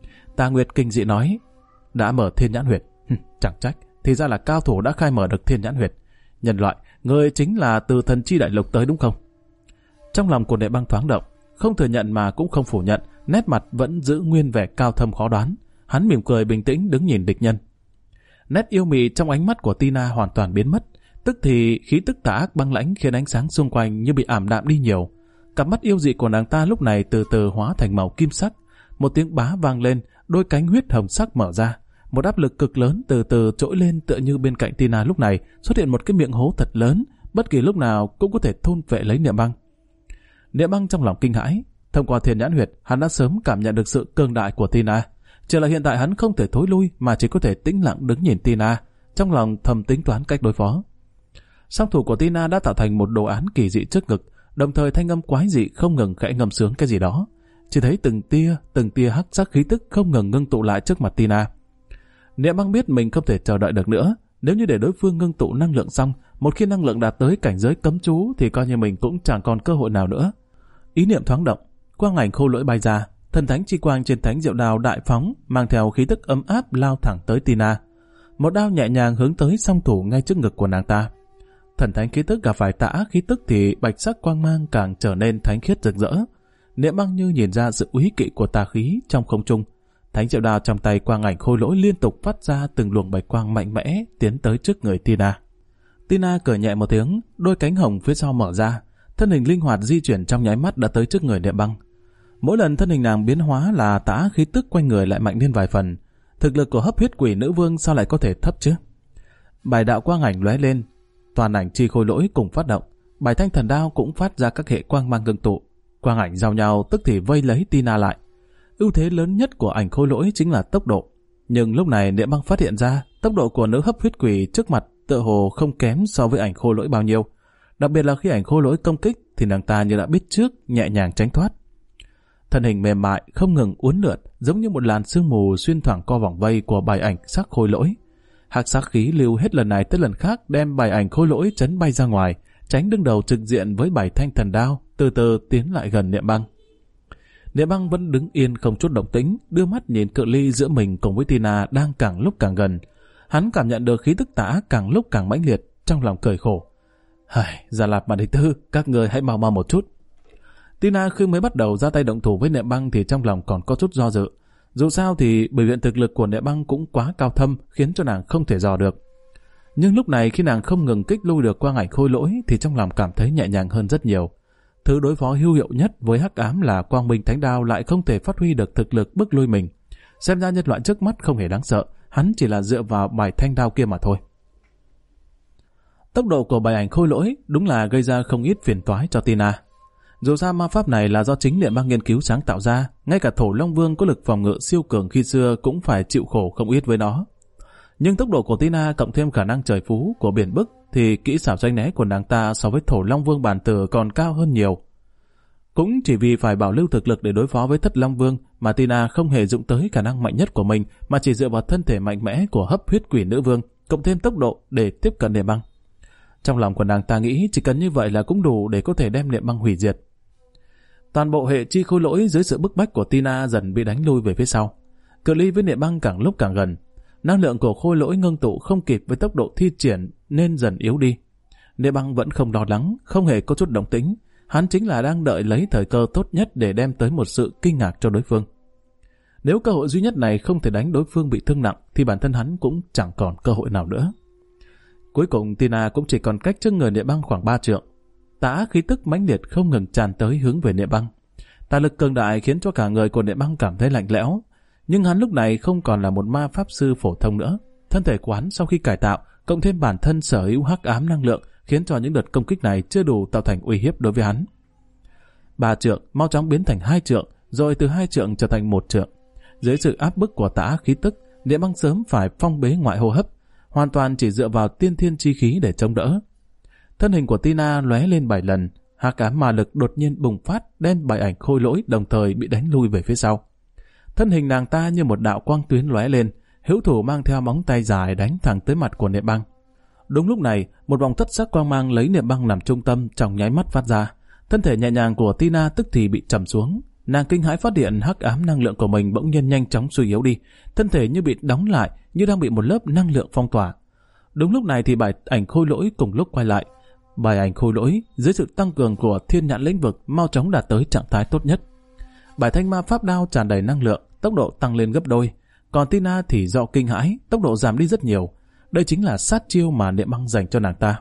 Tà Nguyệt kinh dị nói: "Đã mở thiên nhãn huyệt? Chẳng trách, thì ra là cao thủ đã khai mở được thiên nhãn huyệt. Nhân loại, ngươi chính là từ thần chi đại lục tới đúng không?" Trong lòng của Niệm Băng thoáng động, không thừa nhận mà cũng không phủ nhận, nét mặt vẫn giữ nguyên vẻ cao thâm khó đoán. Hắn mỉm cười bình tĩnh đứng nhìn địch nhân. Nét yêu mị trong ánh mắt của Tina hoàn toàn biến mất, tức thì khí tức tà ác băng lãnh khiến ánh sáng xung quanh như bị ảm đạm đi nhiều. Cặp mắt yêu dị của nàng ta lúc này từ từ hóa thành màu kim sắc. Một tiếng bá vang lên, đôi cánh huyết hồng sắc mở ra. Một áp lực cực lớn từ từ trỗi lên, tựa như bên cạnh Tina lúc này xuất hiện một cái miệng hố thật lớn, bất kỳ lúc nào cũng có thể thôn vệ lấy Niệm Băng. Niệm Băng trong lòng kinh hãi, thông qua thiên nhãn huyệt, hắn đã sớm cảm nhận được sự cường đại của Tina. Chỉ là hiện tại hắn không thể thối lui mà chỉ có thể tĩnh lặng đứng nhìn Tina, trong lòng thầm tính toán cách đối phó. Song thủ của Tina đã tạo thành một đồ án kỳ dị trước ngực, đồng thời thanh âm quái dị không ngừng khẽ ngâm sướng cái gì đó. Chỉ thấy từng tia hắc sắc khí tức không ngừng ngưng tụ lại trước mặt Tina. Niệm Băng biết mình không thể chờ đợi được nữa, nếu như để đối phương ngưng tụ năng lượng xong, một khi năng lượng đạt tới cảnh giới cấm chú thì coi như mình cũng chẳng còn cơ hội nào nữa. Ý niệm thoáng động, quang ảnh khô lỗi bay ra, thần thánh chi quang trên Thánh Diệu Đao đại phóng, mang theo khí tức ấm áp lao thẳng tới Tina. Một đao nhẹ nhàng hướng tới song thủ ngay trước ngực của nàng ta. Thần thánh khí tức gặp phải tà ác khí tức thì bạch sắc quang mang càng trở nên thánh khiết rực rỡ. Niệm Băng như nhìn ra sự úy kỵ của tà khí trong không trung. Thánh Diệu Đao trong tay quang ảnh khôi lỗi liên tục phát ra từng luồng bạch quang mạnh mẽ tiến tới trước người Tina. Tina cười nhẹ một tiếng, đôi cánh hồng phía sau mở ra, thân hình linh hoạt di chuyển trong nháy mắt đã tới trước người Niệm Băng. Mỗi lần thân hình nàng biến hóa là tà ác khí tức quanh người lại mạnh lên vài phần. Thực lực của Hấp Huyết Quỷ Nữ Vương sao lại có thể thấp chứ? Bài đạo quang ảnh lóe lên, toàn ảnh chi khôi lỗi cùng phát động, bài thanh thần đao cũng phát ra các hệ quang mang ngưng tụ. Quang ảnh giao nhau tức thì vây lấy Tina lại. Ưu thế lớn nhất của ảnh khôi lỗi chính là tốc độ. Nhưng lúc này Niệm Băng phát hiện ra tốc độ của nữ hấp huyết quỷ trước mặt tựa hồ không kém so với ảnh khôi lỗi bao nhiêu. Đặc biệt là khi ảnh khôi lỗi công kích thì nàng ta như đã biết trước, nhẹ nhàng tránh thoát. Thân hình mềm mại không ngừng uốn lượn, giống như một làn sương mù xuyên thoảng qua vòng vây của bài ảnh sắc khôi lỗi. Hắc sắc khí lưu hết lần này tới lần khác đem bài ảnh khôi lỗi chấn bay ra ngoài, tránh đương đầu trực diện với bài thanh thần đao, từ từ tiến lại gần Niệm Băng. Niệm Băng vẫn đứng yên không chút động tĩnh, đưa mắt nhìn cự ly giữa mình cùng với Tina đang càng lúc càng gần. Hắn cảm nhận được khí tức tà ác càng lúc càng mãnh liệt, trong lòng cười khổ. Già Lạp và Địch Tư, các người hãy mau một chút. Tina khi mới bắt đầu ra tay động thủ với Niệm Băng thì trong lòng còn có chút do dự. Dù sao thì bởi viện thực lực của Niệm Băng cũng quá cao thâm, khiến cho nàng không thể dò được. Nhưng lúc này khi nàng không ngừng kích lui được quang ảnh khôi lỗi thì trong lòng cảm thấy nhẹ nhàng hơn rất nhiều. Thứ đối phó hữu hiệu nhất với hắc ám là quang minh thánh đao lại không thể phát huy được thực lực bức lui mình. Xem ra nhân loại trước mắt không hề đáng sợ, hắn chỉ là dựa vào bài thanh đao kia mà thôi. Tốc độ của bài ảnh khôi lỗi đúng là gây ra không ít phiền toái cho Tina. Dù sao ma pháp này là do chính Niệm Băng nghiên cứu sáng tạo ra, ngay cả Thổ Long Vương có lực phòng ngự siêu cường khi xưa cũng phải chịu khổ không ít với nó. Nhưng tốc độ của Tina cộng thêm khả năng trời phú của biển bức thì kỹ xảo tránh né của nàng ta so với Thổ Long Vương bản tử còn cao hơn nhiều. Cũng chỉ vì phải bảo lưu thực lực để đối phó với Thất Long Vương mà Tina không hề dụng tới khả năng mạnh nhất của mình mà chỉ dựa vào thân thể mạnh mẽ của Hấp Huyết Quỷ Nữ Vương cộng thêm tốc độ để tiếp cận Niệm Băng. Trong lòng của nàng ta nghĩ chỉ cần như vậy là cũng đủ để có thể đem Niệm Băng hủy diệt. Toàn bộ hệ chi khôi lỗi dưới sự bức bách của Tina dần bị đánh lui về phía sau. Cự ly với Niệm Băng càng lúc càng gần. Năng lượng của khôi lỗi ngưng tụ không kịp với tốc độ thi triển nên dần yếu đi. Niệm Băng vẫn không lo lắng, không hề có chút động tĩnh. Hắn chính là đang đợi lấy thời cơ tốt nhất để đem tới một sự kinh ngạc cho đối phương. Nếu cơ hội duy nhất này không thể đánh đối phương bị thương nặng thì bản thân hắn cũng chẳng còn cơ hội nào nữa. Cuối cùng Tina cũng chỉ còn cách trước người Niệm Băng khoảng 3 trượng. Tà khí tức mãnh liệt không ngừng tràn tới hướng về Niệm Băng. Tà lực cường đại khiến cho cả người của Niệm Băng cảm thấy lạnh lẽo. Nhưng hắn lúc này không còn là một ma pháp sư phổ thông nữa. Thân thể của hắn sau khi cải tạo, cộng thêm bản thân sở hữu hắc ám năng lượng, khiến cho những đợt công kích này chưa đủ tạo thành uy hiếp đối với hắn. 3 trượng mau chóng biến thành 2 trượng, rồi từ 2 trượng trở thành 1 trượng. Dưới sự áp bức của tà khí tức, Niệm Băng sớm phải phong bế ngoại hô hấp, hoàn toàn chỉ dựa vào tiên thiên chi khí để chống đỡ. Thân hình của Tina lóe lên 7 lần, hắc ám ma lực đột nhiên bùng phát, đem bài ảnh khôi lỗi đồng thời bị đánh lui về phía sau. Thân hình nàng ta như một đạo quang tuyến lóe lên, hữu thủ mang theo móng tay dài đánh thẳng tới mặt của Niệm Băng. Đúng lúc này, một vòng thất sắc quang mang lấy Niệm Băng làm trung tâm trong nháy mắt phát ra. Thân thể nhẹ nhàng của Tina tức thì bị trầm xuống. Nàng kinh hãi phát hiện hắc ám năng lượng của mình bỗng nhiên nhanh chóng suy yếu đi, thân thể như bị đóng lại, như đang bị một lớp năng lượng phong tỏa. Đúng lúc này thì bài ảnh khôi lỗi cùng lúc quay lại. Bài ảnh khôi lỗi dưới sự tăng cường của thiên nhãn lĩnh vực mau chóng đạt tới trạng thái tốt nhất. Bài thanh ma pháp đao tràn đầy năng lượng, tốc độ tăng lên gấp đôi. Còn Tina thì do kinh hãi, tốc độ giảm đi rất nhiều. Đây chính là sát chiêu mà Niệm Băng dành cho nàng ta.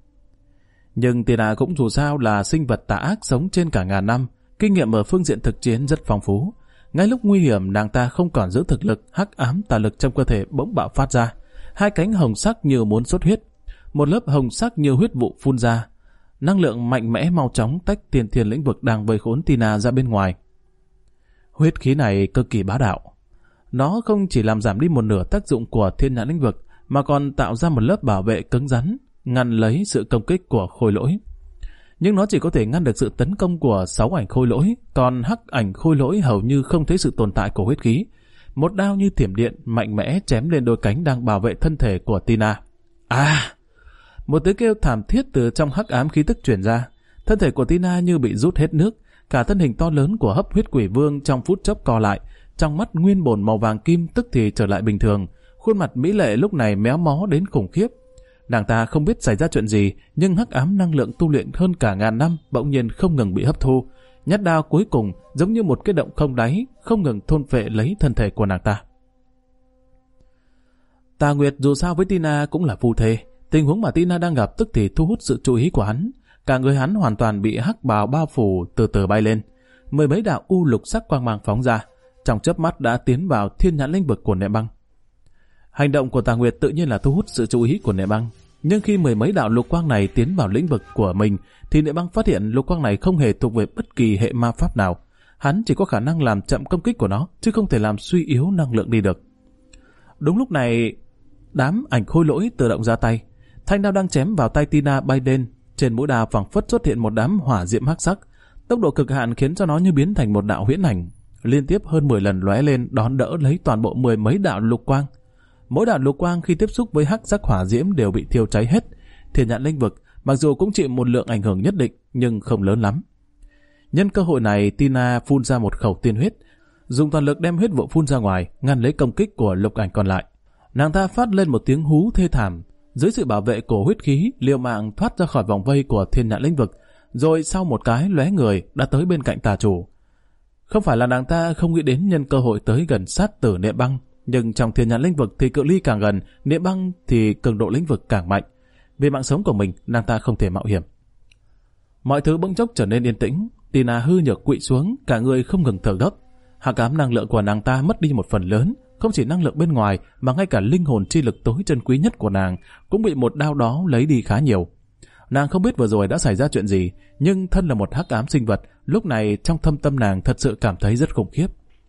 Nhưng Tina cũng dù sao là sinh vật tà ác sống trên cả ngàn năm, kinh nghiệm ở phương diện thực chiến rất phong phú. Ngay lúc nguy hiểm, nàng ta không còn giữ thực lực, hắc ám tà lực trong cơ thể bỗng bạo phát ra. 2 cánh hồng sắc như muốn xuất huyết, một lớp hồng sắc như huyết vụ phun ra. Năng lượng mạnh mẽ mau chóng tách tiền thiên lĩnh vực đang vây khốn Tina ra bên ngoài. Huyết khí này cực kỳ bá đạo. Nó không chỉ làm giảm đi một nửa tác dụng của thiên nhãn lĩnh vực, mà còn tạo ra một lớp bảo vệ cứng rắn, ngăn lấy sự công kích của khôi lỗi. Nhưng nó chỉ có thể ngăn được sự tấn công của 6 ảnh khôi lỗi, còn hắc ảnh khôi lỗi hầu như không thấy sự tồn tại của huyết khí. Một đao như thiểm điện mạnh mẽ chém lên đôi cánh đang bảo vệ thân thể của Tina. Một tiếng kêu thảm thiết từ trong hắc ám khí tức truyền ra. Thân thể của Tina như bị rút hết nước, cả thân hình to lớn của Hấp Huyết Quỷ Vương trong phút chốc co lại, trong mắt nguyên bồn màu vàng kim tức thì trở lại bình thường. Khuôn mặt mỹ lệ lúc này méo mó đến khủng khiếp. Nàng ta không biết xảy ra chuyện gì, nhưng hắc ám năng lượng tu luyện hơn cả ngàn năm bỗng nhiên không ngừng bị hấp thu. Nhát đao cuối cùng giống như một cái động không đáy, không ngừng thôn phệ lấy thân thể của nàng ta. Tà Nguyệt dù sao với Tina cũng là phu thê, tình huống mà Tina đang gặp tức thì thu hút sự chú ý của hắn. Cả người hắn hoàn toàn bị hắc bào bao phủ, từ từ bay lên. 10 mấy đạo u lục sắc quang mang phóng ra, trong chớp mắt đã tiến vào thiên nhãn lĩnh vực của Niệm Băng. Hành động của Tà Nguyệt tự nhiên là thu hút sự chú ý của Niệm Băng. Nhưng khi 10 mấy đạo lục quang này tiến vào lĩnh vực của mình, thì Niệm Băng phát hiện lục quang này không hề thuộc về bất kỳ hệ ma pháp nào. Hắn chỉ có khả năng làm chậm công kích của nó, chứ không thể làm suy yếu năng lượng đi được. Đúng lúc này, đám ảnh khôi lỗi tự động ra tay. Thanh đao đang chém vào tay Tina bay lên, trên mũi đao phảng phất xuất hiện một đám hỏa diễm hắc sắc. Tốc độ cực hạn khiến cho nó như biến thành một đạo huyễn ảnh, liên tiếp hơn 10 lần lóe lên đón đỡ lấy toàn bộ 10 mấy đạo lục quang. Mỗi đạo lục quang khi tiếp xúc với hắc sắc hỏa diễm đều bị thiêu cháy hết. Thiên nhãn lĩnh vực mặc dù cũng chịu một lượng ảnh hưởng nhất định nhưng không lớn lắm. Nhân cơ hội này, Tina phun ra một khẩu tiên huyết, dùng toàn lực đem huyết vụ phun ra ngoài, ngăn lấy công kích của lục ảnh còn lại. Nàng ta phát lên một tiếng hú thê thảm, Dưới sự bảo vệ của huyết khí, liều mạng thoát ra khỏi vòng vây của thiên nhãn lĩnh vực, rồi sau một cái lóe người đã tới bên cạnh tà chủ. Không phải là nàng ta không nghĩ đến nhân cơ hội tới gần sát tử Niệm Băng, nhưng trong thiên nhãn lĩnh vực thì cự ly càng gần, Niệm Băng thì cường độ lĩnh vực càng mạnh. Vì mạng sống của mình, nàng ta không thể mạo hiểm. Mọi thứ bỗng chốc trở nên yên tĩnh, Tina hư nhược quỵ xuống, cả người không ngừng thở gấp. Hắc ám năng lượng của nàng ta mất đi một phần lớn, không chỉ năng lượng bên ngoài mà ngay cả linh hồn chi lực tối chân quý nhất của nàng cũng bị một đao đó lấy đi khá nhiều. Nàng không biết vừa rồi đã xảy ra chuyện gì, nhưng thân là một hắc ám sinh vật, lúc này trong thâm tâm nàng thật sự cảm thấy rất khủng khiếp.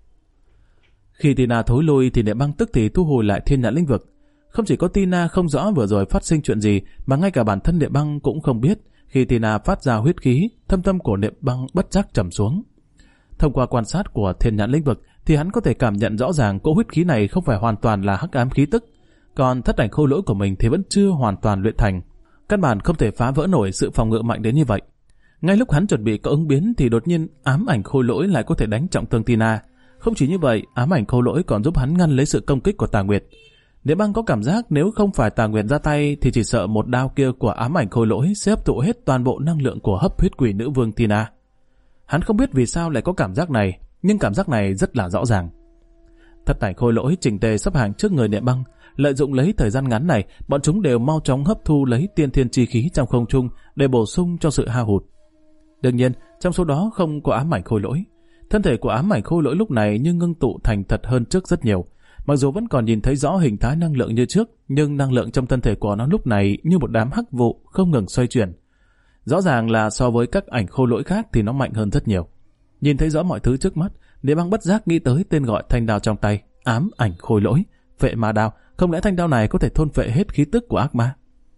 Khi Tina thối lui thì Niệm Băng tức thì thu hồi lại thiên nhãn lĩnh vực. Không chỉ có Tina không rõ vừa rồi phát sinh chuyện gì, mà ngay cả bản thân Niệm Băng cũng không biết. Khi Tina phát ra huyết khí, thâm tâm của Niệm Băng bất giác trầm xuống. Thông qua quan sát của thiên nhãn lĩnh vực thì hắn có thể cảm nhận rõ ràng cỗ huyết khí này không phải hoàn toàn là hắc ám khí tức, còn thất ảnh khôi lỗi của mình thì vẫn chưa hoàn toàn luyện thành. Căn bản không thể phá vỡ nổi sự phòng ngự mạnh đến như vậy. Ngay lúc hắn chuẩn bị có ứng biến thì đột nhiên ám ảnh khôi lỗi lại có thể đánh trọng thương Tina. Không chỉ như vậy, ám ảnh khôi lỗi còn giúp hắn ngăn lấy sự công kích của Tà Nguyệt. Niệm Băng có cảm giác nếu không phải Tà Nguyệt ra tay thì chỉ sợ một đao kia của ám ảnh khôi lỗi sẽ hấp thụ hết toàn bộ năng lượng của hấp huyết quỷ nữ vương Tina. Hắn không biết vì sao lại có cảm giác này, nhưng cảm giác này rất là rõ ràng. Thất ảnh khôi lỗi chỉnh tề sắp hàng trước người Niệm Băng, lợi dụng lấy thời gian ngắn này, bọn chúng đều mau chóng hấp thu lấy tiên thiên chi khí trong không trung để bổ sung cho sự hao hụt. Đương nhiên, trong số đó không có ám ảnh khôi lỗi. Thân thể của ám ảnh khôi lỗi lúc này như ngưng tụ thành thật hơn trước rất nhiều. Mặc dù vẫn còn nhìn thấy rõ hình thái năng lượng như trước, nhưng năng lượng trong thân thể của nó lúc này như một đám hắc vụ không ngừng xoay chuyển. Rõ ràng là so với các ảnh khôi lỗi khác thì nó mạnh hơn rất nhiều. Nhìn thấy rõ mọi thứ trước mắt, Niệm Băng bất giác nghĩ tới tên gọi thanh đao trong tay, ám ảnh khôi lỗi, phệ ma đao. Không lẽ thanh đao này có thể thôn phệ hết khí tức của ác ma?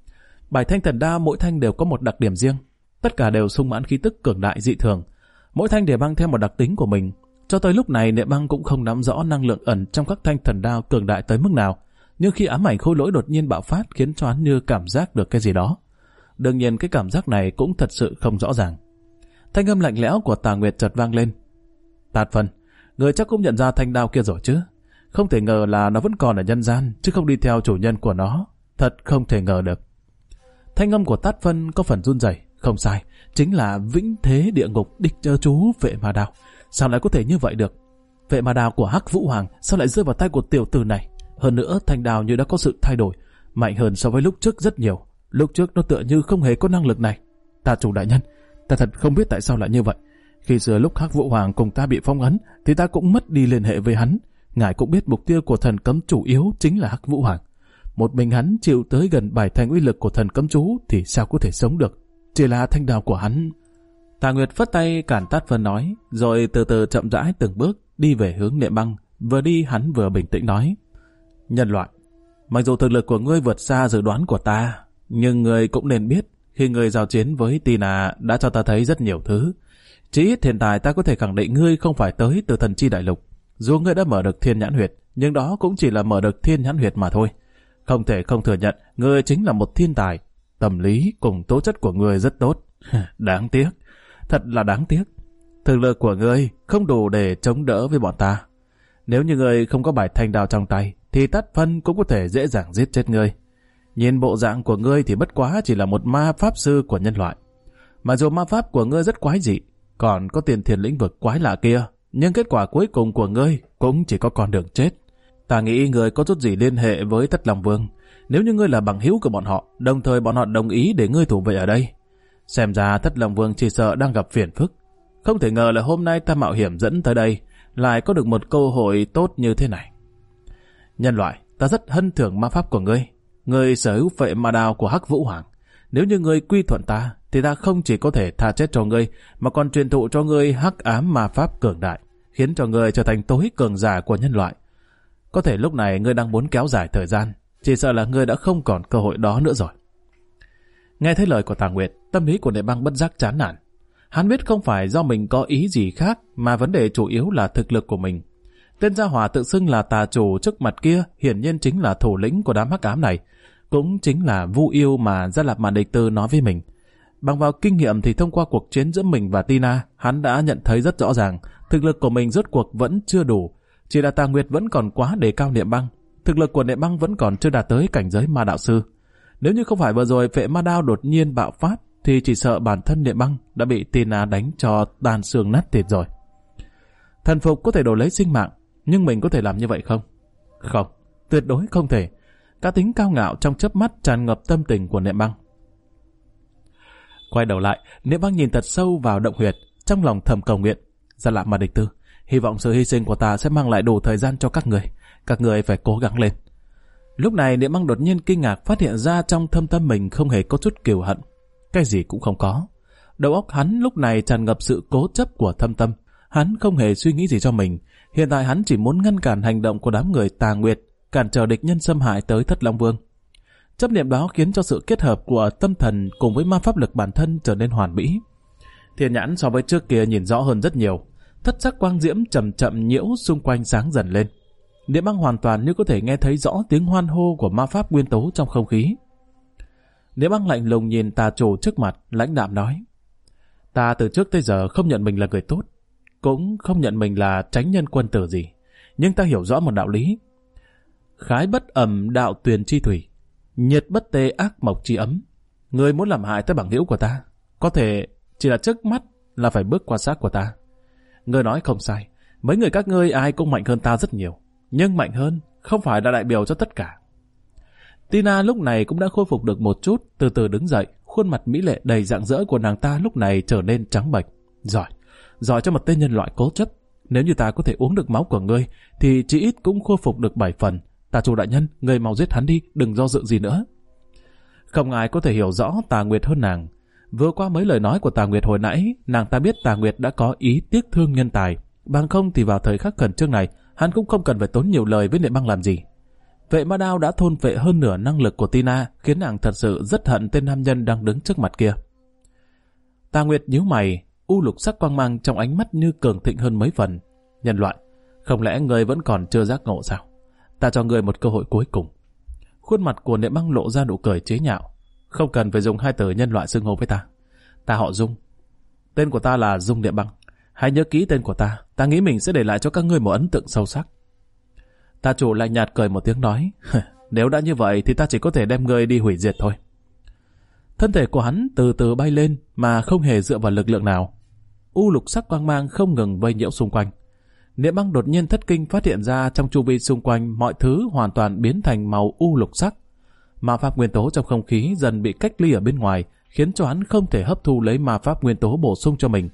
7 thanh thần đao mỗi thanh đều có một đặc điểm riêng, tất cả đều sung mãn khí tức cường đại dị thường. Mỗi thanh đều mang theo một đặc tính của mình. Cho tới lúc này Niệm Băng cũng không nắm rõ năng lượng ẩn trong các thanh thần đao cường đại tới mức nào, nhưng khi ám ảnh khôi lỗi đột nhiên bạo phát khiến cho hắn như cảm giác được cái gì đó. Đương nhiên cái cảm giác này cũng thật sự không rõ ràng. Thanh âm lạnh lẽo của Tà Nguyệt chợt vang lên. Tạt Phân, người chắc cũng nhận ra thanh đao kia rồi chứ? Không thể ngờ là nó vẫn còn ở nhân gian, chứ không đi theo chủ nhân của nó. Thật không thể ngờ được. Thanh âm của Tát Phân có phần run rẩy. Không sai, chính là vĩnh thế địa ngục đích chớ chú Phệ Ma Đao. Sao lại có thể như vậy được? Phệ Ma Đao của Hắc Vũ Hoàng sao lại rơi vào tay của tiểu tử này? Hơn nữa thanh đao như đã có sự thay đổi, mạnh hơn so với lúc trước rất nhiều. Lúc trước nó tựa như không hề có năng lực này. Ta chủ đại nhân, ta thật không biết tại sao lại như vậy. Khi xưa lúc Hắc Vũ Hoàng cùng ta bị phong ấn thì ta cũng mất đi liên hệ với hắn. Ngài cũng biết mục tiêu của thần cấm chủ yếu chính là Hắc Vũ Hoàng. Một mình hắn chịu tới gần 7 thành uy lực của thần cấm chú thì sao có thể sống được? Chỉ là thanh đao của hắn. Tà Nguyệt phất tay cản Tát Phân nói, rồi từ từ chậm rãi từng bước đi về hướng Niệm Băng. Vừa đi hắn vừa bình tĩnh nói: Nhân loại, mặc dù thực lực của ngươi vượt xa dự đoán của ta, nhưng ngươi cũng nên biết, khi ngươi giao chiến với Tina đã cho ta thấy rất nhiều thứ. Chỉ ít hiện tại ta có thể khẳng định ngươi không phải tới từ thần chi đại lục. Dù ngươi đã mở được thiên nhãn huyệt, nhưng đó cũng chỉ là mở được thiên nhãn huyệt mà thôi. Không thể không thừa nhận, ngươi chính là một thiên tài. Tâm lý cùng tố chất của ngươi rất tốt. Đáng tiếc, thật là đáng tiếc. Thực lực của ngươi không đủ để chống đỡ với bọn ta. Nếu như ngươi không có bài thanh đao trong tay, thì Tát Phân cũng có thể dễ dàng giết chết ngươi. Nhìn bộ dạng của ngươi thì bất quá chỉ là một ma pháp sư của nhân loại. Mà dù ma pháp của ngươi rất quái dị, còn có tiền thiền lĩnh vực quái lạ kia, nhưng kết quả cuối cùng của ngươi cũng chỉ có con đường chết. Ta nghĩ ngươi có chút gì liên hệ với Thất Long Vương. Nếu như ngươi là bằng hữu của bọn họ, đồng thời bọn họ đồng ý để ngươi thủ vệ ở đây. Xem ra Thất Long Vương chỉ sợ đang gặp phiền phức. Không thể ngờ là hôm nay ta mạo hiểm dẫn tới đây, lại có được một cơ hội tốt như thế này. Nhân loại, ta rất hân thưởng ma pháp của ngươi. Ngươi sở hữu phệ ma đao của Hắc Vũ Hoàng. Nếu như ngươi quy thuận ta, thì ta không chỉ có thể tha chết cho ngươi, mà còn truyền thụ cho ngươi hắc ám ma pháp cường đại, khiến cho ngươi trở thành tối cường giả của nhân loại. Có thể lúc này ngươi đang muốn kéo dài thời gian, chỉ sợ là ngươi đã không còn cơ hội đó nữa rồi. Nghe thấy lời của Tà Nguyệt, tâm lý của Niệm Băng bất giác chán nản. Hắn biết không phải do mình có ý gì khác, mà vấn đề chủ yếu là thực lực của mình. Tên gia hỏa tự xưng là tà chủ trước mặt kia hiển nhiên chính là thủ lĩnh của đám hắc ám này, cũng chính là Vu Yêu mà Gia Lạp Màn Địch Tư nói với mình. Bằng vào kinh nghiệm thì thông qua cuộc chiến giữa mình và Tina, hắn đã nhận thấy rất rõ ràng thực lực của mình rốt cuộc vẫn chưa đủ. Chỉ là Tà Nguyệt vẫn còn quá đề cao Niệm Băng. Thực lực của Niệm Băng vẫn còn chưa đạt tới cảnh giới ma đạo sư. Nếu như không phải vừa rồi phệ ma đao đột nhiên bạo phát, thì chỉ sợ bản thân Niệm Băng đã bị Tina đánh cho tan xương nát thịt rồi. Thần phục có thể đổi lấy sinh mạng, nhưng mình có thể làm như vậy không? Không, tuyệt đối không thể. Cá tính cao ngạo trong chớp mắt tràn ngập tâm tình của Niệm Băng. Quay đầu lại, Niệm Băng nhìn thật sâu vào động huyệt, trong lòng thầm cầu nguyện: Gia Lạm Ma Địch Tư, hy vọng sự hy sinh của ta sẽ mang lại đủ thời gian cho các người phải cố gắng lên. Lúc này Niệm Băng đột nhiên kinh ngạc phát hiện ra trong thâm tâm mình không hề có chút kiêu hận, cái gì cũng không có. Đầu óc hắn lúc này tràn ngập sự cố chấp của thâm tâm. Hắn không hề suy nghĩ gì cho mình. Hiện tại hắn chỉ muốn ngăn cản hành động của đám người Tà Nguyệt, cản trở địch nhân xâm hại tới Thất Long Vương. Chấp niệm đó khiến cho sự kết hợp của tâm thần cùng với ma pháp lực bản thân trở nên hoàn mỹ. Thiên nhãn so với trước kia nhìn rõ hơn rất nhiều. Thất sắc quang diễm chậm chậm nhiễu xung quanh sáng dần lên. Niệm Băng hoàn toàn như có thể nghe thấy rõ tiếng hoan hô của ma pháp nguyên tố trong không khí. Niệm Băng lạnh lùng nhìn tà chủ trước mặt, lãnh đạm nói: Ta từ trước tới giờ không nhận mình là người tốt, cũng không nhận mình là chánh nhân quân tử gì, nhưng ta hiểu rõ một đạo lý: khái bất ẩm đạo tuyền chi thủy, nhiệt bất tê ác mộc chi ấm. Người muốn làm hại tới bằng hữu của ta, có thể chỉ là trước mắt là phải bước qua xác của ta. Ngươi nói không sai, mấy người các ngươi ai cũng mạnh hơn ta rất nhiều, nhưng mạnh hơn không phải là đại biểu cho tất cả. Tina lúc này cũng đã khôi phục được một chút, từ từ đứng dậy, khuôn mặt mỹ lệ đầy rạng rỡ của nàng ta lúc này trở nên trắng bệch. Giỏi cho một tên nhân loại cố chấp. Nếu như ta có thể uống được máu của ngươi, thì chỉ ít cũng khôi phục được 7 phần. Tà chủ đại nhân, ngươi mau giết hắn đi, đừng do dự gì nữa. Không ai có thể hiểu rõ Tà Nguyệt hơn nàng. Vừa qua mấy lời nói của Tà Nguyệt hồi nãy, nàng ta biết Tà Nguyệt đã có ý tiếc thương nhân tài. Bằng không thì vào thời khắc khẩn trương này, hắn cũng không cần phải tốn nhiều lời với Niệm Băng làm gì. Vệ ma đao đã thôn phệ hơn nửa năng lực của Tina, khiến nàng thật sự rất hận tên nam nhân đang đứng trước mặt kia. Tà Nguyệt nhíu mày, u lục sắc quang mang trong ánh mắt như cường thịnh hơn mấy phần. Nhân loại, không lẽ ngươi vẫn còn chưa giác ngộ sao? Ta cho ngươi một cơ hội cuối cùng. Khuôn mặt của Niệm Băng lộ ra nụ cười chế nhạo. Không cần phải dùng hai từ nhân loại xưng hô với ta. Ta họ Dung. Tên của ta là Dung Niệm Băng. Hãy nhớ kỹ tên của ta. Ta nghĩ mình sẽ để lại cho các ngươi một ấn tượng sâu sắc. Tà chủ lạnh nhạt cười một tiếng nói: Nếu đã như vậy thì ta chỉ có thể đem ngươi đi hủy diệt thôi. Thân thể của hắn từ từ bay lên mà không hề dựa vào lực lượng nào. U lục sắc quang mang không ngừng vây nhiễu xung quanh. Niệm Băng đột nhiên thất kinh phát hiện ra trong chu vi xung quanh mọi thứ hoàn toàn biến thành màu u lục sắc. Ma pháp nguyên tố trong không khí dần bị cách ly ở bên ngoài, khiến cho hắn không thể hấp thu lấy ma pháp nguyên tố bổ sung cho mình.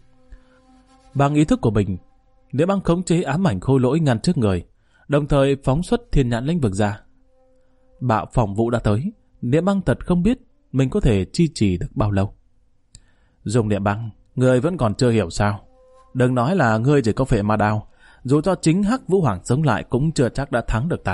Bằng ý thức của mình, Niệm Băng khống chế ám ảnh khôi lỗi ngăn trước người, đồng thời phóng xuất thiên nhãn lĩnh vực ra. Bạo phòng vũ đã tới. Niệm Băng thật không biết mình có thể chi trì được bao lâu. Dùng Niệm Băng, ngươi vẫn còn chưa hiểu sao? Đừng nói là ngươi chỉ có phệ ma đao, dù cho chính Hắc Vũ Hoàng sống lại cũng chưa chắc đã thắng được ta.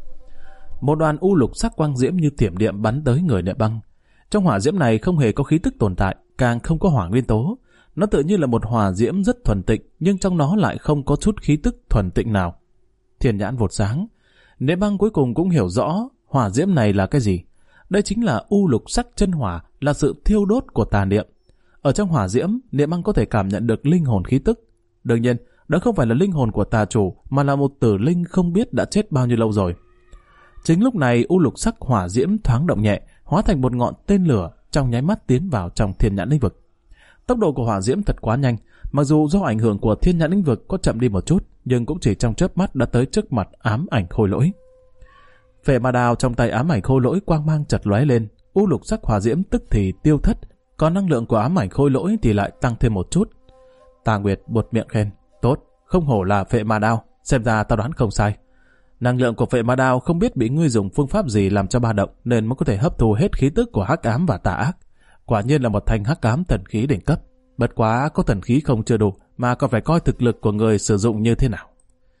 Một đoàn u lục sắc quang diễm như thiểm điện bắn tới người Niệm Băng. Trong hỏa diễm này không hề có khí tức tồn tại, càng không có hỏa nguyên tố. Nó tự như là một hỏa diễm rất thuần tịnh, nhưng trong nó lại không có chút khí tức thuần tịnh nào. Thiên nhãn vụt sáng. Niệm Băng cuối cùng cũng hiểu rõ hỏa diễm này là cái gì. Đây chính là u lục sắc chân hỏa, là sự thiêu đốt của tà niệm. Ở trong hỏa diễm, Niệm Băng có thể cảm nhận được linh hồn khí tức. Đương nhiên, đó không phải là linh hồn của tà chủ, mà là một tử linh không biết đã chết bao nhiêu lâu rồi. Chính lúc này, u lục sắc hỏa diễm thoáng động nhẹ, hóa thành một ngọn tên lửa, trong nháy mắt tiến vào trong thiên nhãn lĩnh vực. Tốc độ của hỏa diễm thật quá nhanh, mặc dù do ảnh hưởng của thiên nhãn lĩnh vực có chậm đi một chút, nhưng cũng chỉ trong chớp mắt đã tới trước mặt ám ảnh khôi lỗi. Phệ ma đao trong tay ám ảnh khôi lỗi quang mang chật lóe lên, u lục sắc hỏa diễm tức thì tiêu thất, còn năng lượng của ám ảnh khôi lỗi thì lại tăng thêm một chút. Tà Nguyệt buột miệng khen: Tốt, không hổ là phệ ma đao, xem ra tao đoán không sai. Năng lượng của phệ ma đao không biết bị ngươi dùng phương pháp gì làm cho ba động, nên mới có thể hấp thu hết khí tức của hắc ám và tà ác. Quả nhiên là một thanh hắc ám thần khí đỉnh cấp. Bất quá có thần khí không chưa đủ, mà còn phải coi thực lực của người sử dụng như thế nào.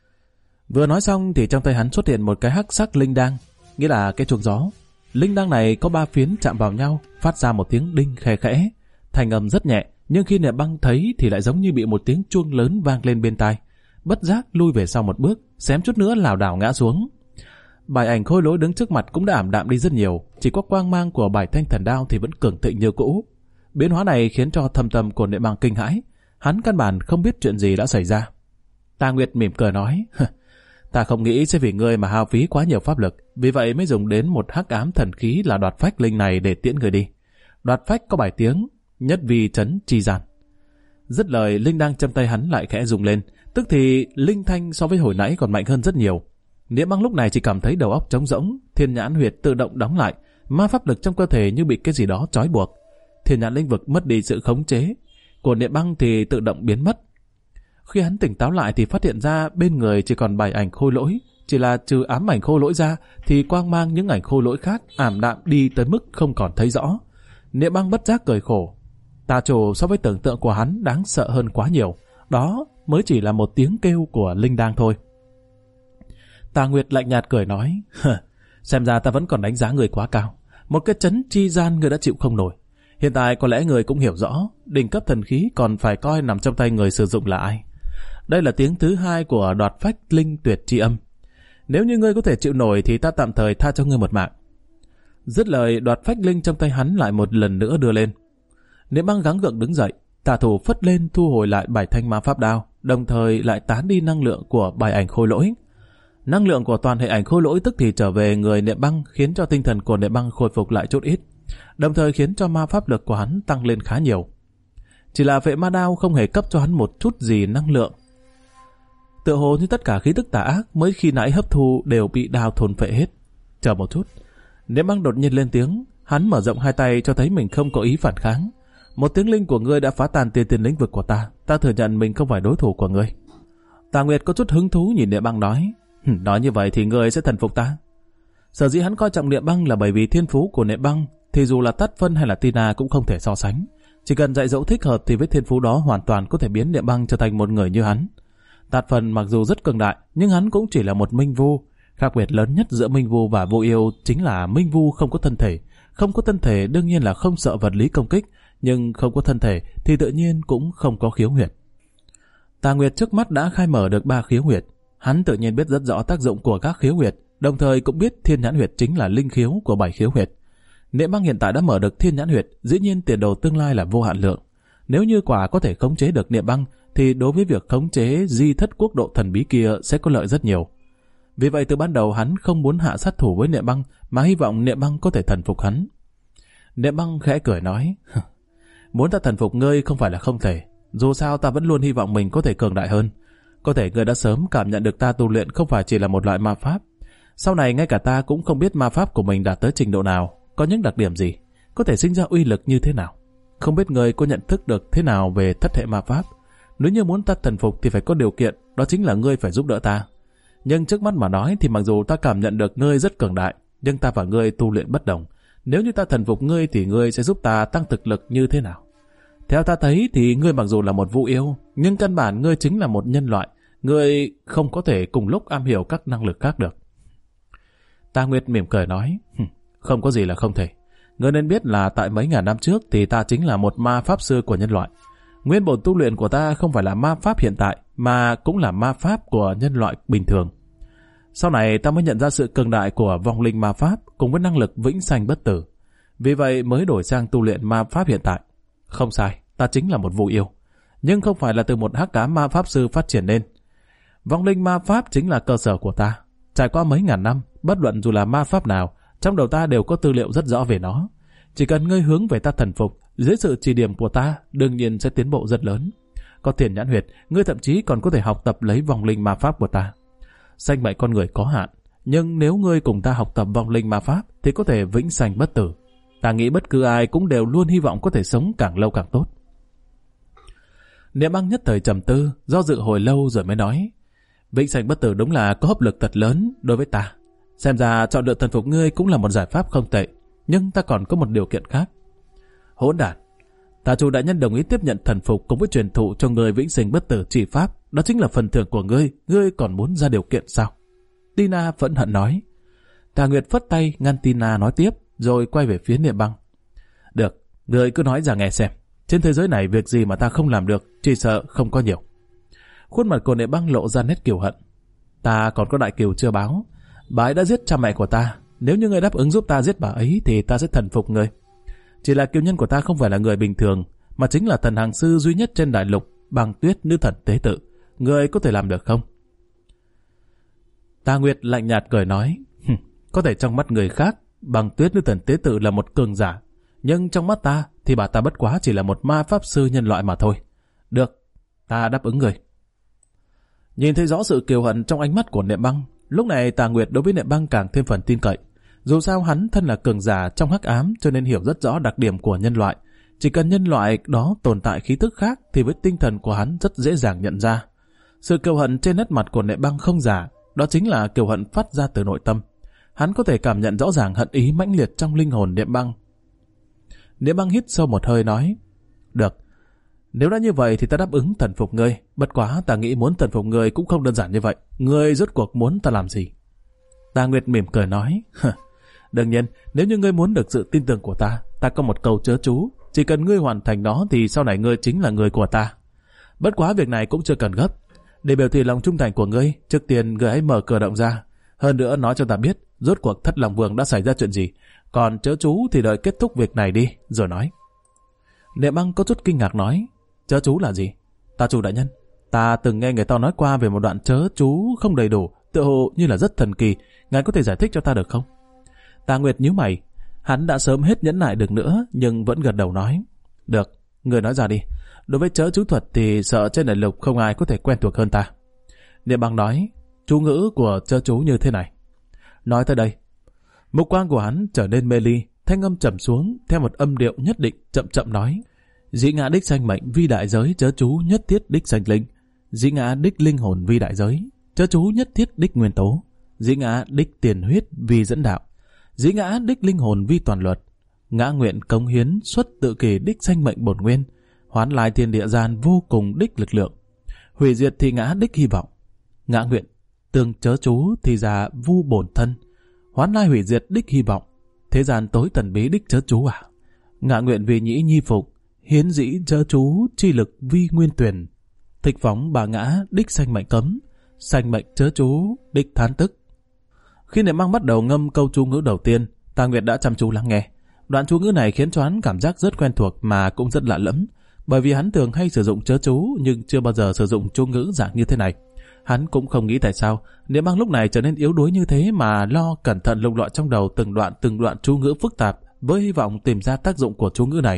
Vừa nói xong thì trong tay hắn xuất hiện một cái hắc sắc linh đăng, nghĩa là cái chuông gió. Linh đăng này có 3 phiến chạm vào nhau, phát ra một tiếng đinh khe khẽ, thành âm rất nhẹ, nhưng khi Niệm Băng thấy thì lại giống như bị một tiếng chuông lớn vang lên bên tai. Bất giác lui về sau một bước, xém chút nữa lảo đảo ngã xuống. Bài ảnh khôi lỗi đứng trước mặt cũng đã ảm đạm đi rất nhiều, chỉ có quang mang của bài thanh thần đao thì vẫn cường thịnh như cũ. Biến hóa này khiến cho thâm tâm của Niệm Băng kinh hãi, hắn căn bản không biết chuyện gì đã xảy ra. Tà Nguyệt mỉm cười nói: Ta không nghĩ sẽ vì ngươi mà hao phí quá nhiều pháp lực, vì vậy mới dùng đến một hắc ám thần khí là đoạt phách linh này để tiễn người đi. Đoạt phách có 7 tiếng, nhất vi trấn chi gian. Dứt lời, linh đang châm tay hắn lại khẽ rung lên, tức thì linh thanh so với hồi nãy còn mạnh hơn rất nhiều. Niệm Băng lúc này chỉ cảm thấy đầu óc trống rỗng, thiên nhãn huyệt tự động đóng lại, ma pháp lực trong cơ thể như bị cái gì đó trói buộc. Thiên nhãn lĩnh vực mất đi sự khống chế của Niệm Băng thì tự động biến mất. Khi hắn tỉnh táo lại thì phát hiện ra bên người chỉ còn 7 ảnh khôi lỗi, chỉ là trừ ám ảnh khôi lỗi ra thì quang mang những ảnh khôi lỗi khác ảm đạm đi tới mức không còn thấy rõ. Niệm Băng bất giác cười khổ. Tà chủ so với tưởng tượng của hắn đáng sợ hơn quá nhiều, đó mới chỉ là một tiếng kêu của linh đang thôi. Tà Nguyệt lạnh nhạt cười nói, xem ra ta vẫn còn đánh giá người quá cao. Một cái chấn chi gian người đã chịu không nổi. Hiện tại có lẽ người cũng hiểu rõ, đỉnh cấp thần khí còn phải coi nằm trong tay người sử dụng là ai. Đây là tiếng thứ 2 của đoạt phách linh tuyệt chi âm. Nếu như ngươi có thể chịu nổi thì ta tạm thời tha cho ngươi một mạng. Dứt lời, đoạt phách linh trong tay hắn lại một lần nữa đưa lên. Niệm Băng gắng gượng đứng dậy, tà thủ phất lên thu hồi lại 7 thanh ma pháp đao, đồng thời lại tán đi năng lượng của 7 ảnh khôi lỗi. Năng lượng của toàn hệ ảnh khôi lỗi tức thì trở về người Niệm Băng, khiến cho tinh thần của Niệm Băng khôi phục lại chút ít, đồng thời khiến cho ma pháp lực của hắn tăng lên khá nhiều. Chỉ là vệ ma đao không hề cấp cho hắn một chút gì năng lượng. Tựa hồ như tất cả khí tức tà ác mới khi nãy hấp thu đều bị đao thôn phệ hết. Chờ một chút, Niệm Băng đột nhiên lên tiếng, hắn mở rộng hai tay cho thấy mình không có ý phản kháng. Một tiếng linh của ngươi đã phá tan tiền lĩnh vực của ta, ta thừa nhận mình không phải đối thủ của ngươi. Tà Nguyệt có chút hứng thú nhìn Niệm Băng nói, nói như vậy thì ngươi sẽ thần phục ta. Sở dĩ hắn coi trọng Niệm Băng là bởi vì thiên phú của Niệm Băng thì dù là Tát Phân hay là Tina cũng không thể so sánh. Chỉ cần dạy dỗ thích hợp thì với thiên phú đó hoàn toàn có thể biến Niệm Băng trở thành một người như hắn. Tát Phân mặc dù rất cường đại, nhưng hắn cũng chỉ là một minh vu. Khác biệt lớn nhất giữa minh vu và vô yêu chính là minh vu không có thân thể. Không có thân thể đương nhiên là không sợ vật lý công kích, nhưng không có thân thể thì tự nhiên cũng không có khiếu huyệt. Tà Nguyệt trước mắt đã khai mở được 3 khiếu huyệt. Hắn tự nhiên biết rất rõ tác dụng của các khiếu huyệt, đồng thời cũng biết thiên nhãn huyệt chính là linh khiếu của 7 khiếu huyệt. Niệm Băng hiện tại đã mở được thiên nhãn huyệt, dĩ nhiên tiền đồ tương lai là vô hạn lượng. Nếu như quả có thể khống chế được Niệm Băng, thì đối với việc khống chế di thất quốc độ thần bí kia sẽ có lợi rất nhiều. Vì vậy từ ban đầu hắn không muốn hạ sát thủ với Niệm Băng, mà hy vọng Niệm Băng có thể thần phục hắn. Niệm Băng khẽ cười nói, muốn ta thần phục ngươi không phải là không thể, dù sao ta vẫn luôn hy vọng mình có thể cường đại hơn. Có thể ngươi đã sớm cảm nhận được ta tu luyện không phải chỉ là một loại ma pháp. Sau này ngay cả ta cũng không biết ma pháp của mình đạt tới trình độ nào, có những đặc điểm gì, có thể sinh ra uy lực như thế nào. Không biết ngươi có nhận thức được thế nào về thất hệ ma pháp. Nếu như muốn ta thần phục thì phải có điều kiện, đó chính là ngươi phải giúp đỡ ta. Nhưng trước mắt mà nói thì mặc dù ta cảm nhận được ngươi rất cường đại, nhưng ta và ngươi tu luyện bất đồng. Nếu như ta thần phục ngươi thì ngươi sẽ giúp ta tăng thực lực như thế nào? Theo ta thấy thì ngươi mặc dù là một vu yêu, nhưng căn bản ngươi chính là một nhân loại. Ngươi không có thể cùng lúc am hiểu các năng lực khác được. Tà Nguyệt mỉm cười nói, không có gì là không thể. Ngươi nên biết là tại mấy ngàn năm trước thì ta chính là một ma pháp sư của nhân loại. Nguyên bổn tu luyện của ta không phải là ma pháp hiện tại, mà cũng là ma pháp của nhân loại bình thường. Sau này ta mới nhận ra sự cường đại của vong linh ma pháp cùng với năng lực vĩnh sanh bất tử. Vì vậy mới đổi sang tu luyện ma pháp hiện tại. Không sai, ta chính là một vu yêu, nhưng không phải là từ một hắc ám ma pháp sư phát triển nên. Vong linh ma pháp chính là cơ sở của ta. Trải qua mấy ngàn năm, bất luận dù là ma pháp nào, trong đầu ta đều có tư liệu rất rõ về nó. Chỉ cần ngươi hướng về ta thần phục, dưới sự chỉ điểm của ta, đương nhiên sẽ tiến bộ rất lớn. Có thiên nhãn huyệt, ngươi thậm chí còn có thể học tập lấy vong linh ma pháp của ta. Sanh mệnh con người có hạn, nhưng nếu ngươi cùng ta học tập vong linh ma pháp thì có thể vĩnh sanh bất tử. Ta nghĩ bất cứ ai cũng đều luôn hy vọng có thể sống càng lâu càng tốt. Niệm Băng nhất thời trầm tư, do dự hồi lâu rồi mới nói, vĩnh sanh bất tử đúng là có hấp lực thật lớn đối với ta. Xem ra chọn lựa thần phục ngươi cũng là một giải pháp không tệ, nhưng ta còn có một điều kiện khác. Hỗn đản, Tà chủ đại nhân đồng ý tiếp nhận thần phục cùng với truyền thụ cho ngươi vĩnh sinh bất tử chỉ pháp, đó chính là phần thưởng của ngươi, ngươi còn muốn ra điều kiện sao? Tina phẫn hận nói. Tà Nguyệt phất tay ngăn Tina nói tiếp, rồi quay về phía Niệm Băng. Được, ngươi cứ nói ra nghe xem. Trên thế giới này việc gì mà ta không làm được, chỉ sợ không có nhiều. Khuôn mặt của Niệm Băng lộ ra nét kiều hận. Ta còn có đại kiều chưa báo. Bà ấy đã giết cha mẹ của ta. Nếu như ngươi đáp ứng giúp ta giết bà ấy thì ta sẽ thần phục ngươi. Chỉ là kiều nhân của ta không phải là người bình thường, mà chính là thần hàng sư duy nhất trên đại lục, Băng Tuyết nữ thần tế tự. Ngươi có thể làm được không? Tà Nguyệt lạnh nhạt cười nói, có thể trong mắt người khác, Băng Tuyết nữ thần tế tự là một cường giả, nhưng trong mắt ta thì bà ta bất quá chỉ là một ma pháp sư nhân loại mà thôi. Được, ta đáp ứng người. Nhìn thấy rõ sự kiêu hận trong ánh mắt của Niệm Băng, lúc này Tà Nguyệt đối với Niệm Băng càng thêm phần tin cậy. Dù sao hắn thân là cường giả trong hắc ám cho nên hiểu rất rõ đặc điểm của nhân loại. Chỉ cần nhân loại đó tồn tại khí tức khác thì với tinh thần của hắn rất dễ dàng nhận ra. Sự kiêu hận trên nét mặt của Niệm Băng không giả, đó chính là kiêu hận phát ra từ nội tâm. Hắn có thể cảm nhận rõ ràng hận ý mãnh liệt trong linh hồn Niệm Băng. Niệm Băng hít sâu một hơi nói, được, nếu đã như vậy thì ta đáp ứng thần phục ngươi. Bất quá ta nghĩ muốn thần phục ngươi cũng không đơn giản như vậy. Ngươi rốt cuộc muốn ta làm gì? Tà Nguyệt mỉm cười nói, đương nhiên, nếu như ngươi muốn được sự tin tưởng của ta, ta có một câu chớ chú, chỉ cần ngươi hoàn thành nó thì sau này ngươi chính là người của ta. Bất quá việc này cũng chưa cần gấp. Để biểu thị lòng trung thành của ngươi, trước tiên ngươi hãy mở cửa động ra. Hơn nữa nói cho ta biết, rốt cuộc Thất Long Vương đã xảy ra chuyện gì. Còn chớ chú thì đợi kết thúc việc này đi, rồi nói. Niệm Băng có chút kinh ngạc nói, chớ chú là gì? Ta chủ đại nhân, ta từng nghe người ta nói qua về một đoạn chớ chú không đầy đủ, tựa hồ như là rất thần kỳ, ngài có thể giải thích cho ta được không? Tà Nguyệt nhíu mày, hắn đã sớm hết nhẫn nại được nữa, nhưng vẫn gật đầu nói, được, người nói ra đi. Đối với chớ chú thuật thì sợ trên đại lục không ai có thể quen thuộc hơn ta. Niệm Băng nói, chú ngữ của chớ chú như thế này. Nói tới đây, mục quang của hắn trở nên mê ly, thanh âm trầm xuống theo một âm điệu nhất định, chậm chậm nói, dĩ ngã đích sanh mệnh vi đại giới chớ chú nhất thiết đích sanh linh, dĩ ngã đích linh hồn vi đại giới chớ chú nhất thiết đích nguyên tố, dĩ ngã đích tiền huyết vi dẫn đạo, dĩ ngã đích linh hồn vi toàn luật, ngã nguyện cống hiến xuất tự kỷ đích sanh mệnh bổn nguyên, hoán lai thiên địa gian vô cùng đích lực lượng, hủy diệt thì ngã đích hy vọng, ngã nguyện tương chớ chú thì già vu bổn thân, hoán lai hủy diệt đích hy vọng, thế gian tối tần bí đích chớ chú à, ngã nguyện vì nhĩ nhi phục, hiến dĩ chớ chú chi lực vi nguyên tuyển, thích phóng bà ngã đích sanh mệnh cấm, sanh mệnh chớ chú đích thán tức. Khi Niệm Băng bắt đầu ngâm câu chú ngữ đầu tiên, Tà Nguyệt đã chăm chú lắng nghe. Đoạn chú ngữ này khiến cho hắn cảm giác rất quen thuộc mà cũng rất lạ lẫm, bởi vì hắn thường hay sử dụng chớ chú nhưng chưa bao giờ sử dụng chú ngữ dạng như thế này. Hắn cũng không nghĩ tại sao Niệm Băng lúc này trở nên yếu đuối như thế mà lo cẩn thận lục lọi trong đầu từng đoạn chú ngữ phức tạp với hy vọng tìm ra tác dụng của chú ngữ này.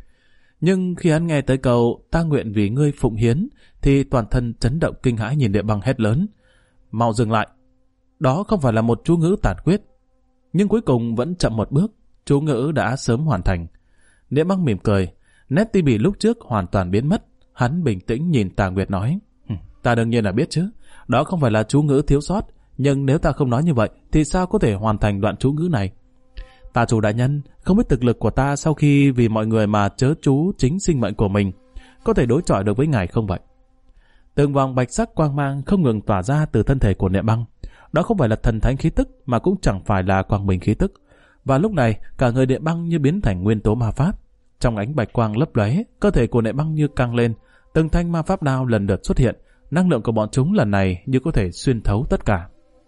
Nhưng khi hắn nghe tới câu ta nguyện vì ngươi phụng hiến thì toàn thân chấn động kinh hãi nhìn Niệm Băng hét lớn, mau dừng lại, đó không phải là một chú ngữ tản quyết. Nhưng cuối cùng vẫn chậm một bước, chú ngữ đã sớm hoàn thành. Niệm Băng mỉm cười, nét ti bỉ lúc trước hoàn toàn biến mất. Hắn bình tĩnh nhìn Tà Nguyệt nói, ta đương nhiên là biết chứ, đó không phải là chú ngữ thiếu sót, nhưng nếu ta không nói như vậy thì sao có thể hoàn thành đoạn chú ngữ này? Tà chủ đại nhân, không biết thực lực của ta sau khi vì mọi người mà chớ chú chính sinh mệnh của mình, có thể đối chọi được với ngài không vậy? Từng vòng bạch sắc quang mang không ngừng tỏa ra từ thân thể của Niệm Băng. Đó không phải là thần thánh khí tức mà cũng chẳng phải là quang minh khí tức. Và lúc này cả người Niệm Băng như biến thành nguyên tố ma pháp. Trong ánh bạch quang lấp lóe, cơ thể của Niệm Băng như căng lên, từng thanh ma pháp đao lần lượt xuất hiện. Năng lượng của bọn chúng lần này như có thể xuyên thấu tất cả.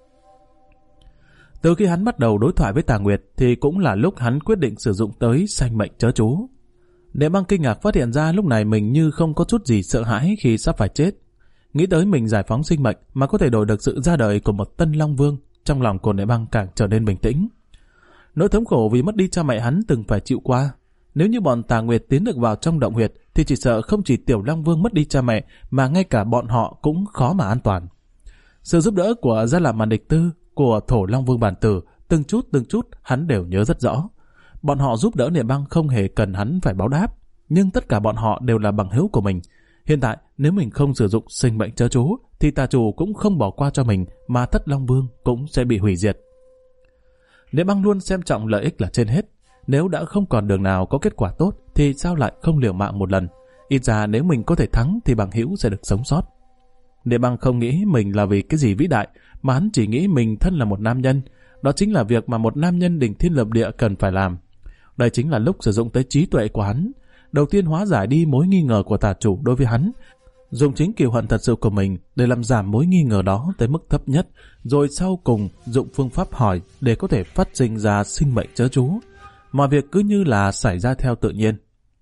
Từ khi hắn bắt đầu đối thoại với Tà Nguyệt thì cũng là lúc hắn quyết định sử dụng tới sanh mệnh chớ chú. Niệm Băng kinh ngạc phát hiện ra lúc này mình như không có chút gì sợ hãi khi sắp phải chết. Nghĩ tới mình giải phóng sinh mệnh mà có thể đổi được sự ra đời của một tân Long Vương, trong lòng của Niệm Băng càng trở nên bình tĩnh. Nỗi thống khổ vì mất đi cha mẹ hắn từng phải chịu qua. Nếu như bọn Tà Nguyệt tiến được vào trong động huyệt thì chỉ sợ không chỉ Tiểu Long Vương mất đi cha mẹ mà ngay cả bọn họ cũng khó mà an toàn. Sự giúp đỡ của Gia Làm Màn Địch Tư, của Thổ Long Vương Bản Tử, từng chút hắn đều nhớ rất rõ. Bọn họ giúp đỡ Niệm Băng không hề cần hắn phải báo đáp, nhưng tất cả bọn họ đều là bằng hữu của mình. Hiện tại nếu mình không sử dụng sinh mệnh chớ chú thì tà chủ cũng không bỏ qua cho mình, mà Thất Long Vương cũng sẽ bị hủy diệt. Niệm Băng luôn xem trọng lợi ích là trên hết. Nếu đã không còn đường nào có kết quả tốt thì sao lại không liều mạng một lần? Ít ra nếu mình có thể thắng thì bằng hữu sẽ được sống sót. Niệm Băng không nghĩ mình là vì cái gì vĩ đại, mà hắn chỉ nghĩ mình thân là một nam nhân. Đó chính là việc mà một nam nhân đỉnh thiên lập địa cần phải làm. Đây chính là lúc sử dụng tới trí tuệ của hắn. Đầu tiên hóa giải đi mối nghi ngờ của tà chủ đối với hắn, dùng chính kiều hận thật sự của mình để làm giảm mối nghi ngờ đó tới mức thấp nhất, rồi sau cùng dụng phương pháp hỏi để có thể phát sinh ra sinh mệnh chớ chú. Mọi việc cứ như là xảy ra theo tự nhiên.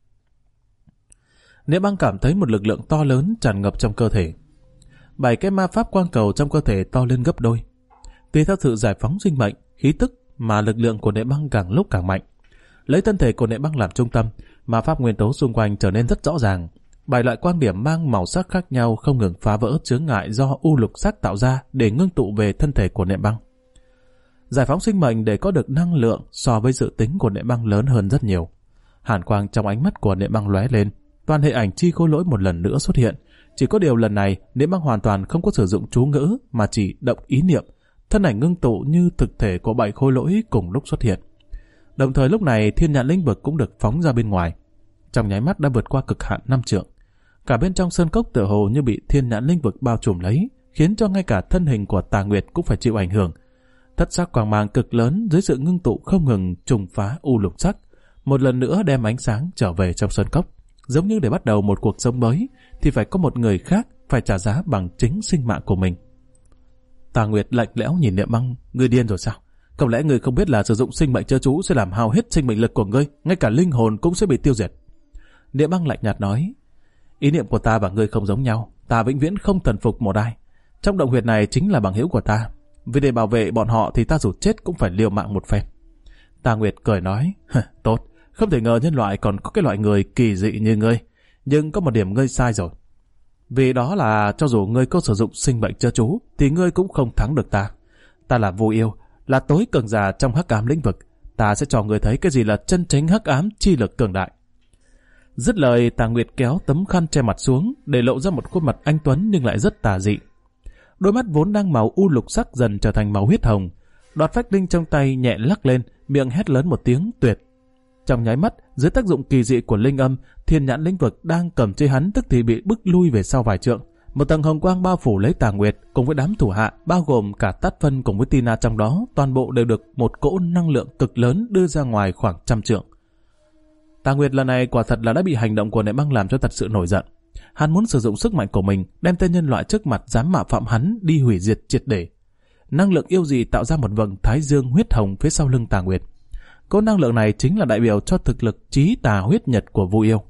Niệm Băng cảm thấy một lực lượng to lớn tràn ngập trong cơ thể. 7 cái ma pháp quang cầu trong cơ thể to lên gấp đôi. Tùy theo sự giải phóng sinh mệnh, khí tức mà lực lượng của Nệ Băng càng lúc càng mạnh. Lấy thân thể của Nệ Băng làm trung tâm, mà pháp nguyên tố xung quanh trở nên rất rõ ràng. 7 loại quan điểm mang màu sắc khác nhau không ngừng phá vỡ chướng ngại do u lục sắc tạo ra để ngưng tụ về thân thể của Nệ Băng. Giải phóng sinh mệnh để có được năng lượng so với dự tính của Nệ Băng lớn hơn rất nhiều. Hàn quang trong ánh mắt của Nệ Băng lóe lên, toàn hệ ảnh chi khối lỗi một lần nữa xuất hiện. Chỉ có điều lần này Nệ Băng hoàn toàn không có sử dụng chú ngữ mà chỉ động ý niệm, thân ảnh ngưng tụ như thực thể của 7 khối lỗi cùng lúc xuất hiện. Đồng thời lúc này thiên nhãn lĩnh vực cũng được phóng ra bên ngoài, trong nháy mắt đã vượt qua cực hạn 5 trượng. Cả bên trong sơn cốc tựa hồ như bị thiên nhãn lĩnh vực bao trùm lấy, khiến cho ngay cả thân hình của Tà Nguyệt cũng phải chịu ảnh hưởng. Thất sắc quang mang cực lớn dưới sự ngưng tụ không ngừng trùng phá u lục sắc, một lần nữa đem ánh sáng trở về trong sơn cốc. Giống như để bắt đầu một cuộc sống mới thì phải có một người khác phải trả giá bằng chính sinh mạng của mình. Tà Nguyệt lạnh lẽo nhìn Niệm Băng, ngươi điên rồi sao? Không lẽ ngươi không biết là sử dụng sinh mệnh chớ chú sẽ làm hao hết sinh mệnh lực của ngươi, ngay cả linh hồn cũng sẽ bị tiêu diệt? Niệm Băng lạnh nhạt nói, ý niệm của ta và ngươi không giống nhau, ta vĩnh viễn không thần phục một ai. Trong động huyệt này chính là bằng hữu của ta, vì để bảo vệ bọn họ thì ta dù chết cũng phải liều mạng một phen. Tà Nguyệt cười nói, tốt, không thể ngờ nhân loại còn có cái loại người kỳ dị như ngươi, nhưng có một điểm ngươi sai rồi. Vì đó là cho dù ngươi có sử dụng sinh mệnh chớ chú thì ngươi cũng không thắng được ta. Ta là Vô Yêu, là tối cường giả trong hắc ám lĩnh vực, ta sẽ cho ngươi thấy cái gì là chân chính hắc ám chi lực cường đại. Dứt lời, Tà Nguyệt kéo tấm khăn che mặt xuống để lộ ra một khuôn mặt anh tuấn nhưng lại rất tà dị. Đôi mắt vốn đang màu u lục sắc dần trở thành màu huyết hồng. Đoạt phách linh trong tay nhẹ lắc lên, miệng hét lớn một tiếng tuyệt. Trong nháy mắt, dưới tác dụng kỳ dị của linh âm, thiên nhãn lĩnh vực đang cầm chế hắn tức thì bị bức lui về sau vài trượng. Một tầng hồng quang bao phủ lấy Tà Nguyệt cùng với đám thủ hạ, bao gồm cả Tát Phân cùng với Tina trong đó, toàn bộ đều được một cỗ năng lượng cực lớn đưa ra ngoài khoảng 100 trượng. Tà Nguyệt lần này quả thật là đã bị hành động của Nệ Băng làm cho thật sự nổi giận. Hắn muốn sử dụng sức mạnh của mình đem tên nhân loại trước mặt dám mạo phạm hắn đi hủy diệt triệt để. Năng lượng yêu dị tạo ra một vầng thái dương huyết hồng phía sau lưng Tà Nguyệt. Cỗ năng lượng này chính là đại biểu cho thực lực chí tà huyết nhật của Vu Yêu.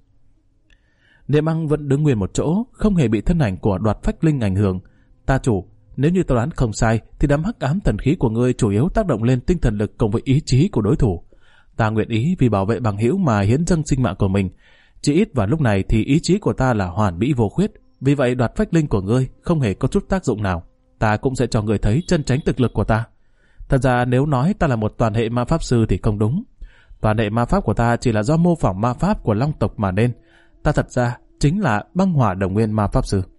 Nệ Băng vẫn đứng nguyên một chỗ, không hề bị thân ảnh của Đoạt phách linh ảnh hưởng. Ta chủ, nếu như tôi đoán không sai thì đám hắc ám thần khí của ngươi chủ yếu tác động lên tinh thần lực cùng với ý chí của đối thủ. Ta nguyện ý vì bảo vệ bằng hữu mà hiến dâng sinh mạng của mình. Chỉ ít vào lúc này thì ý chí của ta là hoàn mỹ vô khuyết, vì vậy Đoạt phách linh của ngươi không hề có chút tác dụng nào. Ta cũng sẽ cho ngươi thấy chân chính thực lực của ta. Thật ra nếu nói ta là một toàn hệ ma pháp sư thì không đúng. Toàn hệ ma pháp của ta chỉ là do mô phỏng ma pháp của Long tộc mà nên. Ta thật ra chính là băng hỏa đồng nguyên ma pháp sư.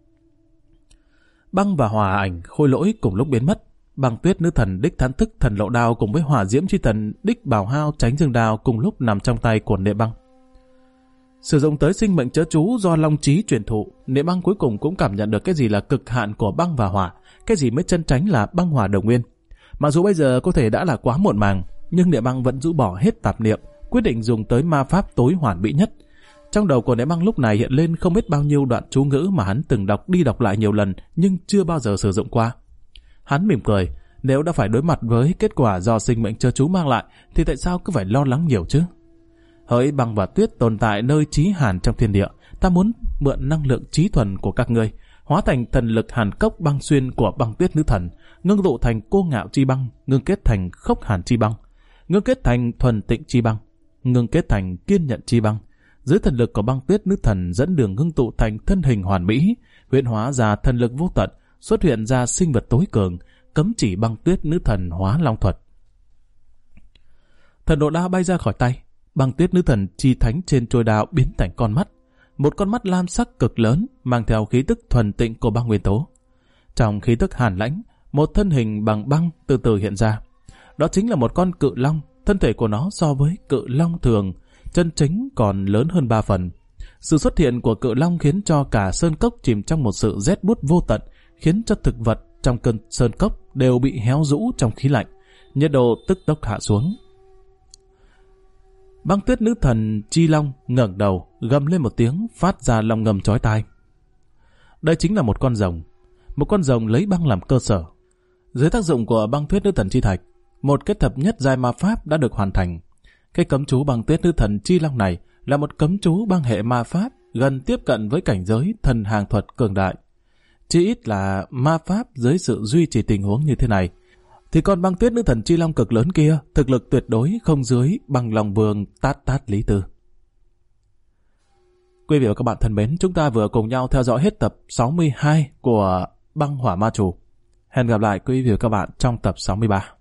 Băng và hỏa ảnh khôi lỗi cùng lúc biến mất. Băng tuyết nữ thần đích thán thức thần lộ đao cùng với hỏa diễm chi thần đích bảo hao tránh dương đao cùng lúc nằm trong tay của Nệ Băng. Sử dụng tới sinh mệnh chớ chú do Long Chí truyền thụ, Nệ Băng cuối cùng cũng cảm nhận được cái gì là cực hạn của băng và hỏa, cái gì mới chân tránh là băng hỏa đồng nguyên. Mặc dù bây giờ có thể đã là quá muộn màng, nhưng Nệ Băng vẫn rũ bỏ hết tạp niệm, quyết định dùng tới ma pháp tối hoàn mỹ nhất. Trong đầu của Nệ Băng lúc này hiện lên không biết bao nhiêu đoạn chú ngữ mà hắn từng đọc đi đọc lại nhiều lần nhưng chưa bao giờ sử dụng qua. Hắn mỉm cười, nếu đã phải đối mặt với kết quả do sinh mệnh chớ chú mang lại thì tại sao cứ phải lo lắng nhiều chứ? Hỡi băng và tuyết tồn tại nơi chí hàn trong thiên địa, ta muốn mượn năng lượng chí thuần của các ngươi, hóa thành thần lực hàn cốc băng xuyên của băng tuyết nữ thần, ngưng tụ thành cô ngạo chi băng, ngưng kết thành khốc hàn chi băng, ngưng kết thành thuần tịnh chi băng, ngưng kết thành kiên nhẫn chi băng. Dưới thần lực của băng tuyết nữ thần dẫn đường ngưng tụ thành thân hình hoàn mỹ, huyễn hóa ra thần lực vô tận, xuất hiện ra sinh vật tối cường, cấm chỉ băng tuyết nữ thần hóa long thuật. Thần độ đao bay ra khỏi tay, băng tuyết nữ thần chi thánh trên trôi đao biến thành con mắt, một con mắt lam sắc cực lớn mang theo khí tức thuần tịnh của băng nguyên tố. Trong khí tức hàn lãnh, một thân hình bằng băng từ từ hiện ra. Đó chính là một con cự long, thân thể của nó so với cự long thường, chân chính còn lớn hơn 3 phần. Sự xuất hiện của cự long khiến cho cả sơn cốc chìm trong một sự rét buốt vô tận, khiến cho thực vật trong cơn sơn cốc đều bị héo rũ trong khí lạnh, nhiệt độ tức tốc hạ xuống. Băng tuyết nữ thần chi long ngẩng đầu, gầm lên một tiếng, phát ra long ngầm chói tai. Đây chính là một con rồng lấy băng làm cơ sở. Dưới tác dụng của băng tuyết nữ thần chi thạch, một kết thập nhất giai ma pháp đã được hoàn thành. Cái cấm chú băng tuyết nữ thần chi long này là một cấm chú băng hệ ma pháp gần tiếp cận với cảnh giới thần hàng thuật cường đại. Chỉ ít là ma pháp dưới sự duy trì tình huống như thế này thì con băng tuyết nữ thần Chi Long cực lớn kia thực lực tuyệt đối không dưới Băng Long Vương Tát Tát Lý Tư. Quý vị và các bạn thân mến, chúng ta vừa cùng nhau theo dõi hết tập 62 của Băng Hỏa Ma Chủ. Hẹn gặp lại quý vị và các bạn trong tập 63.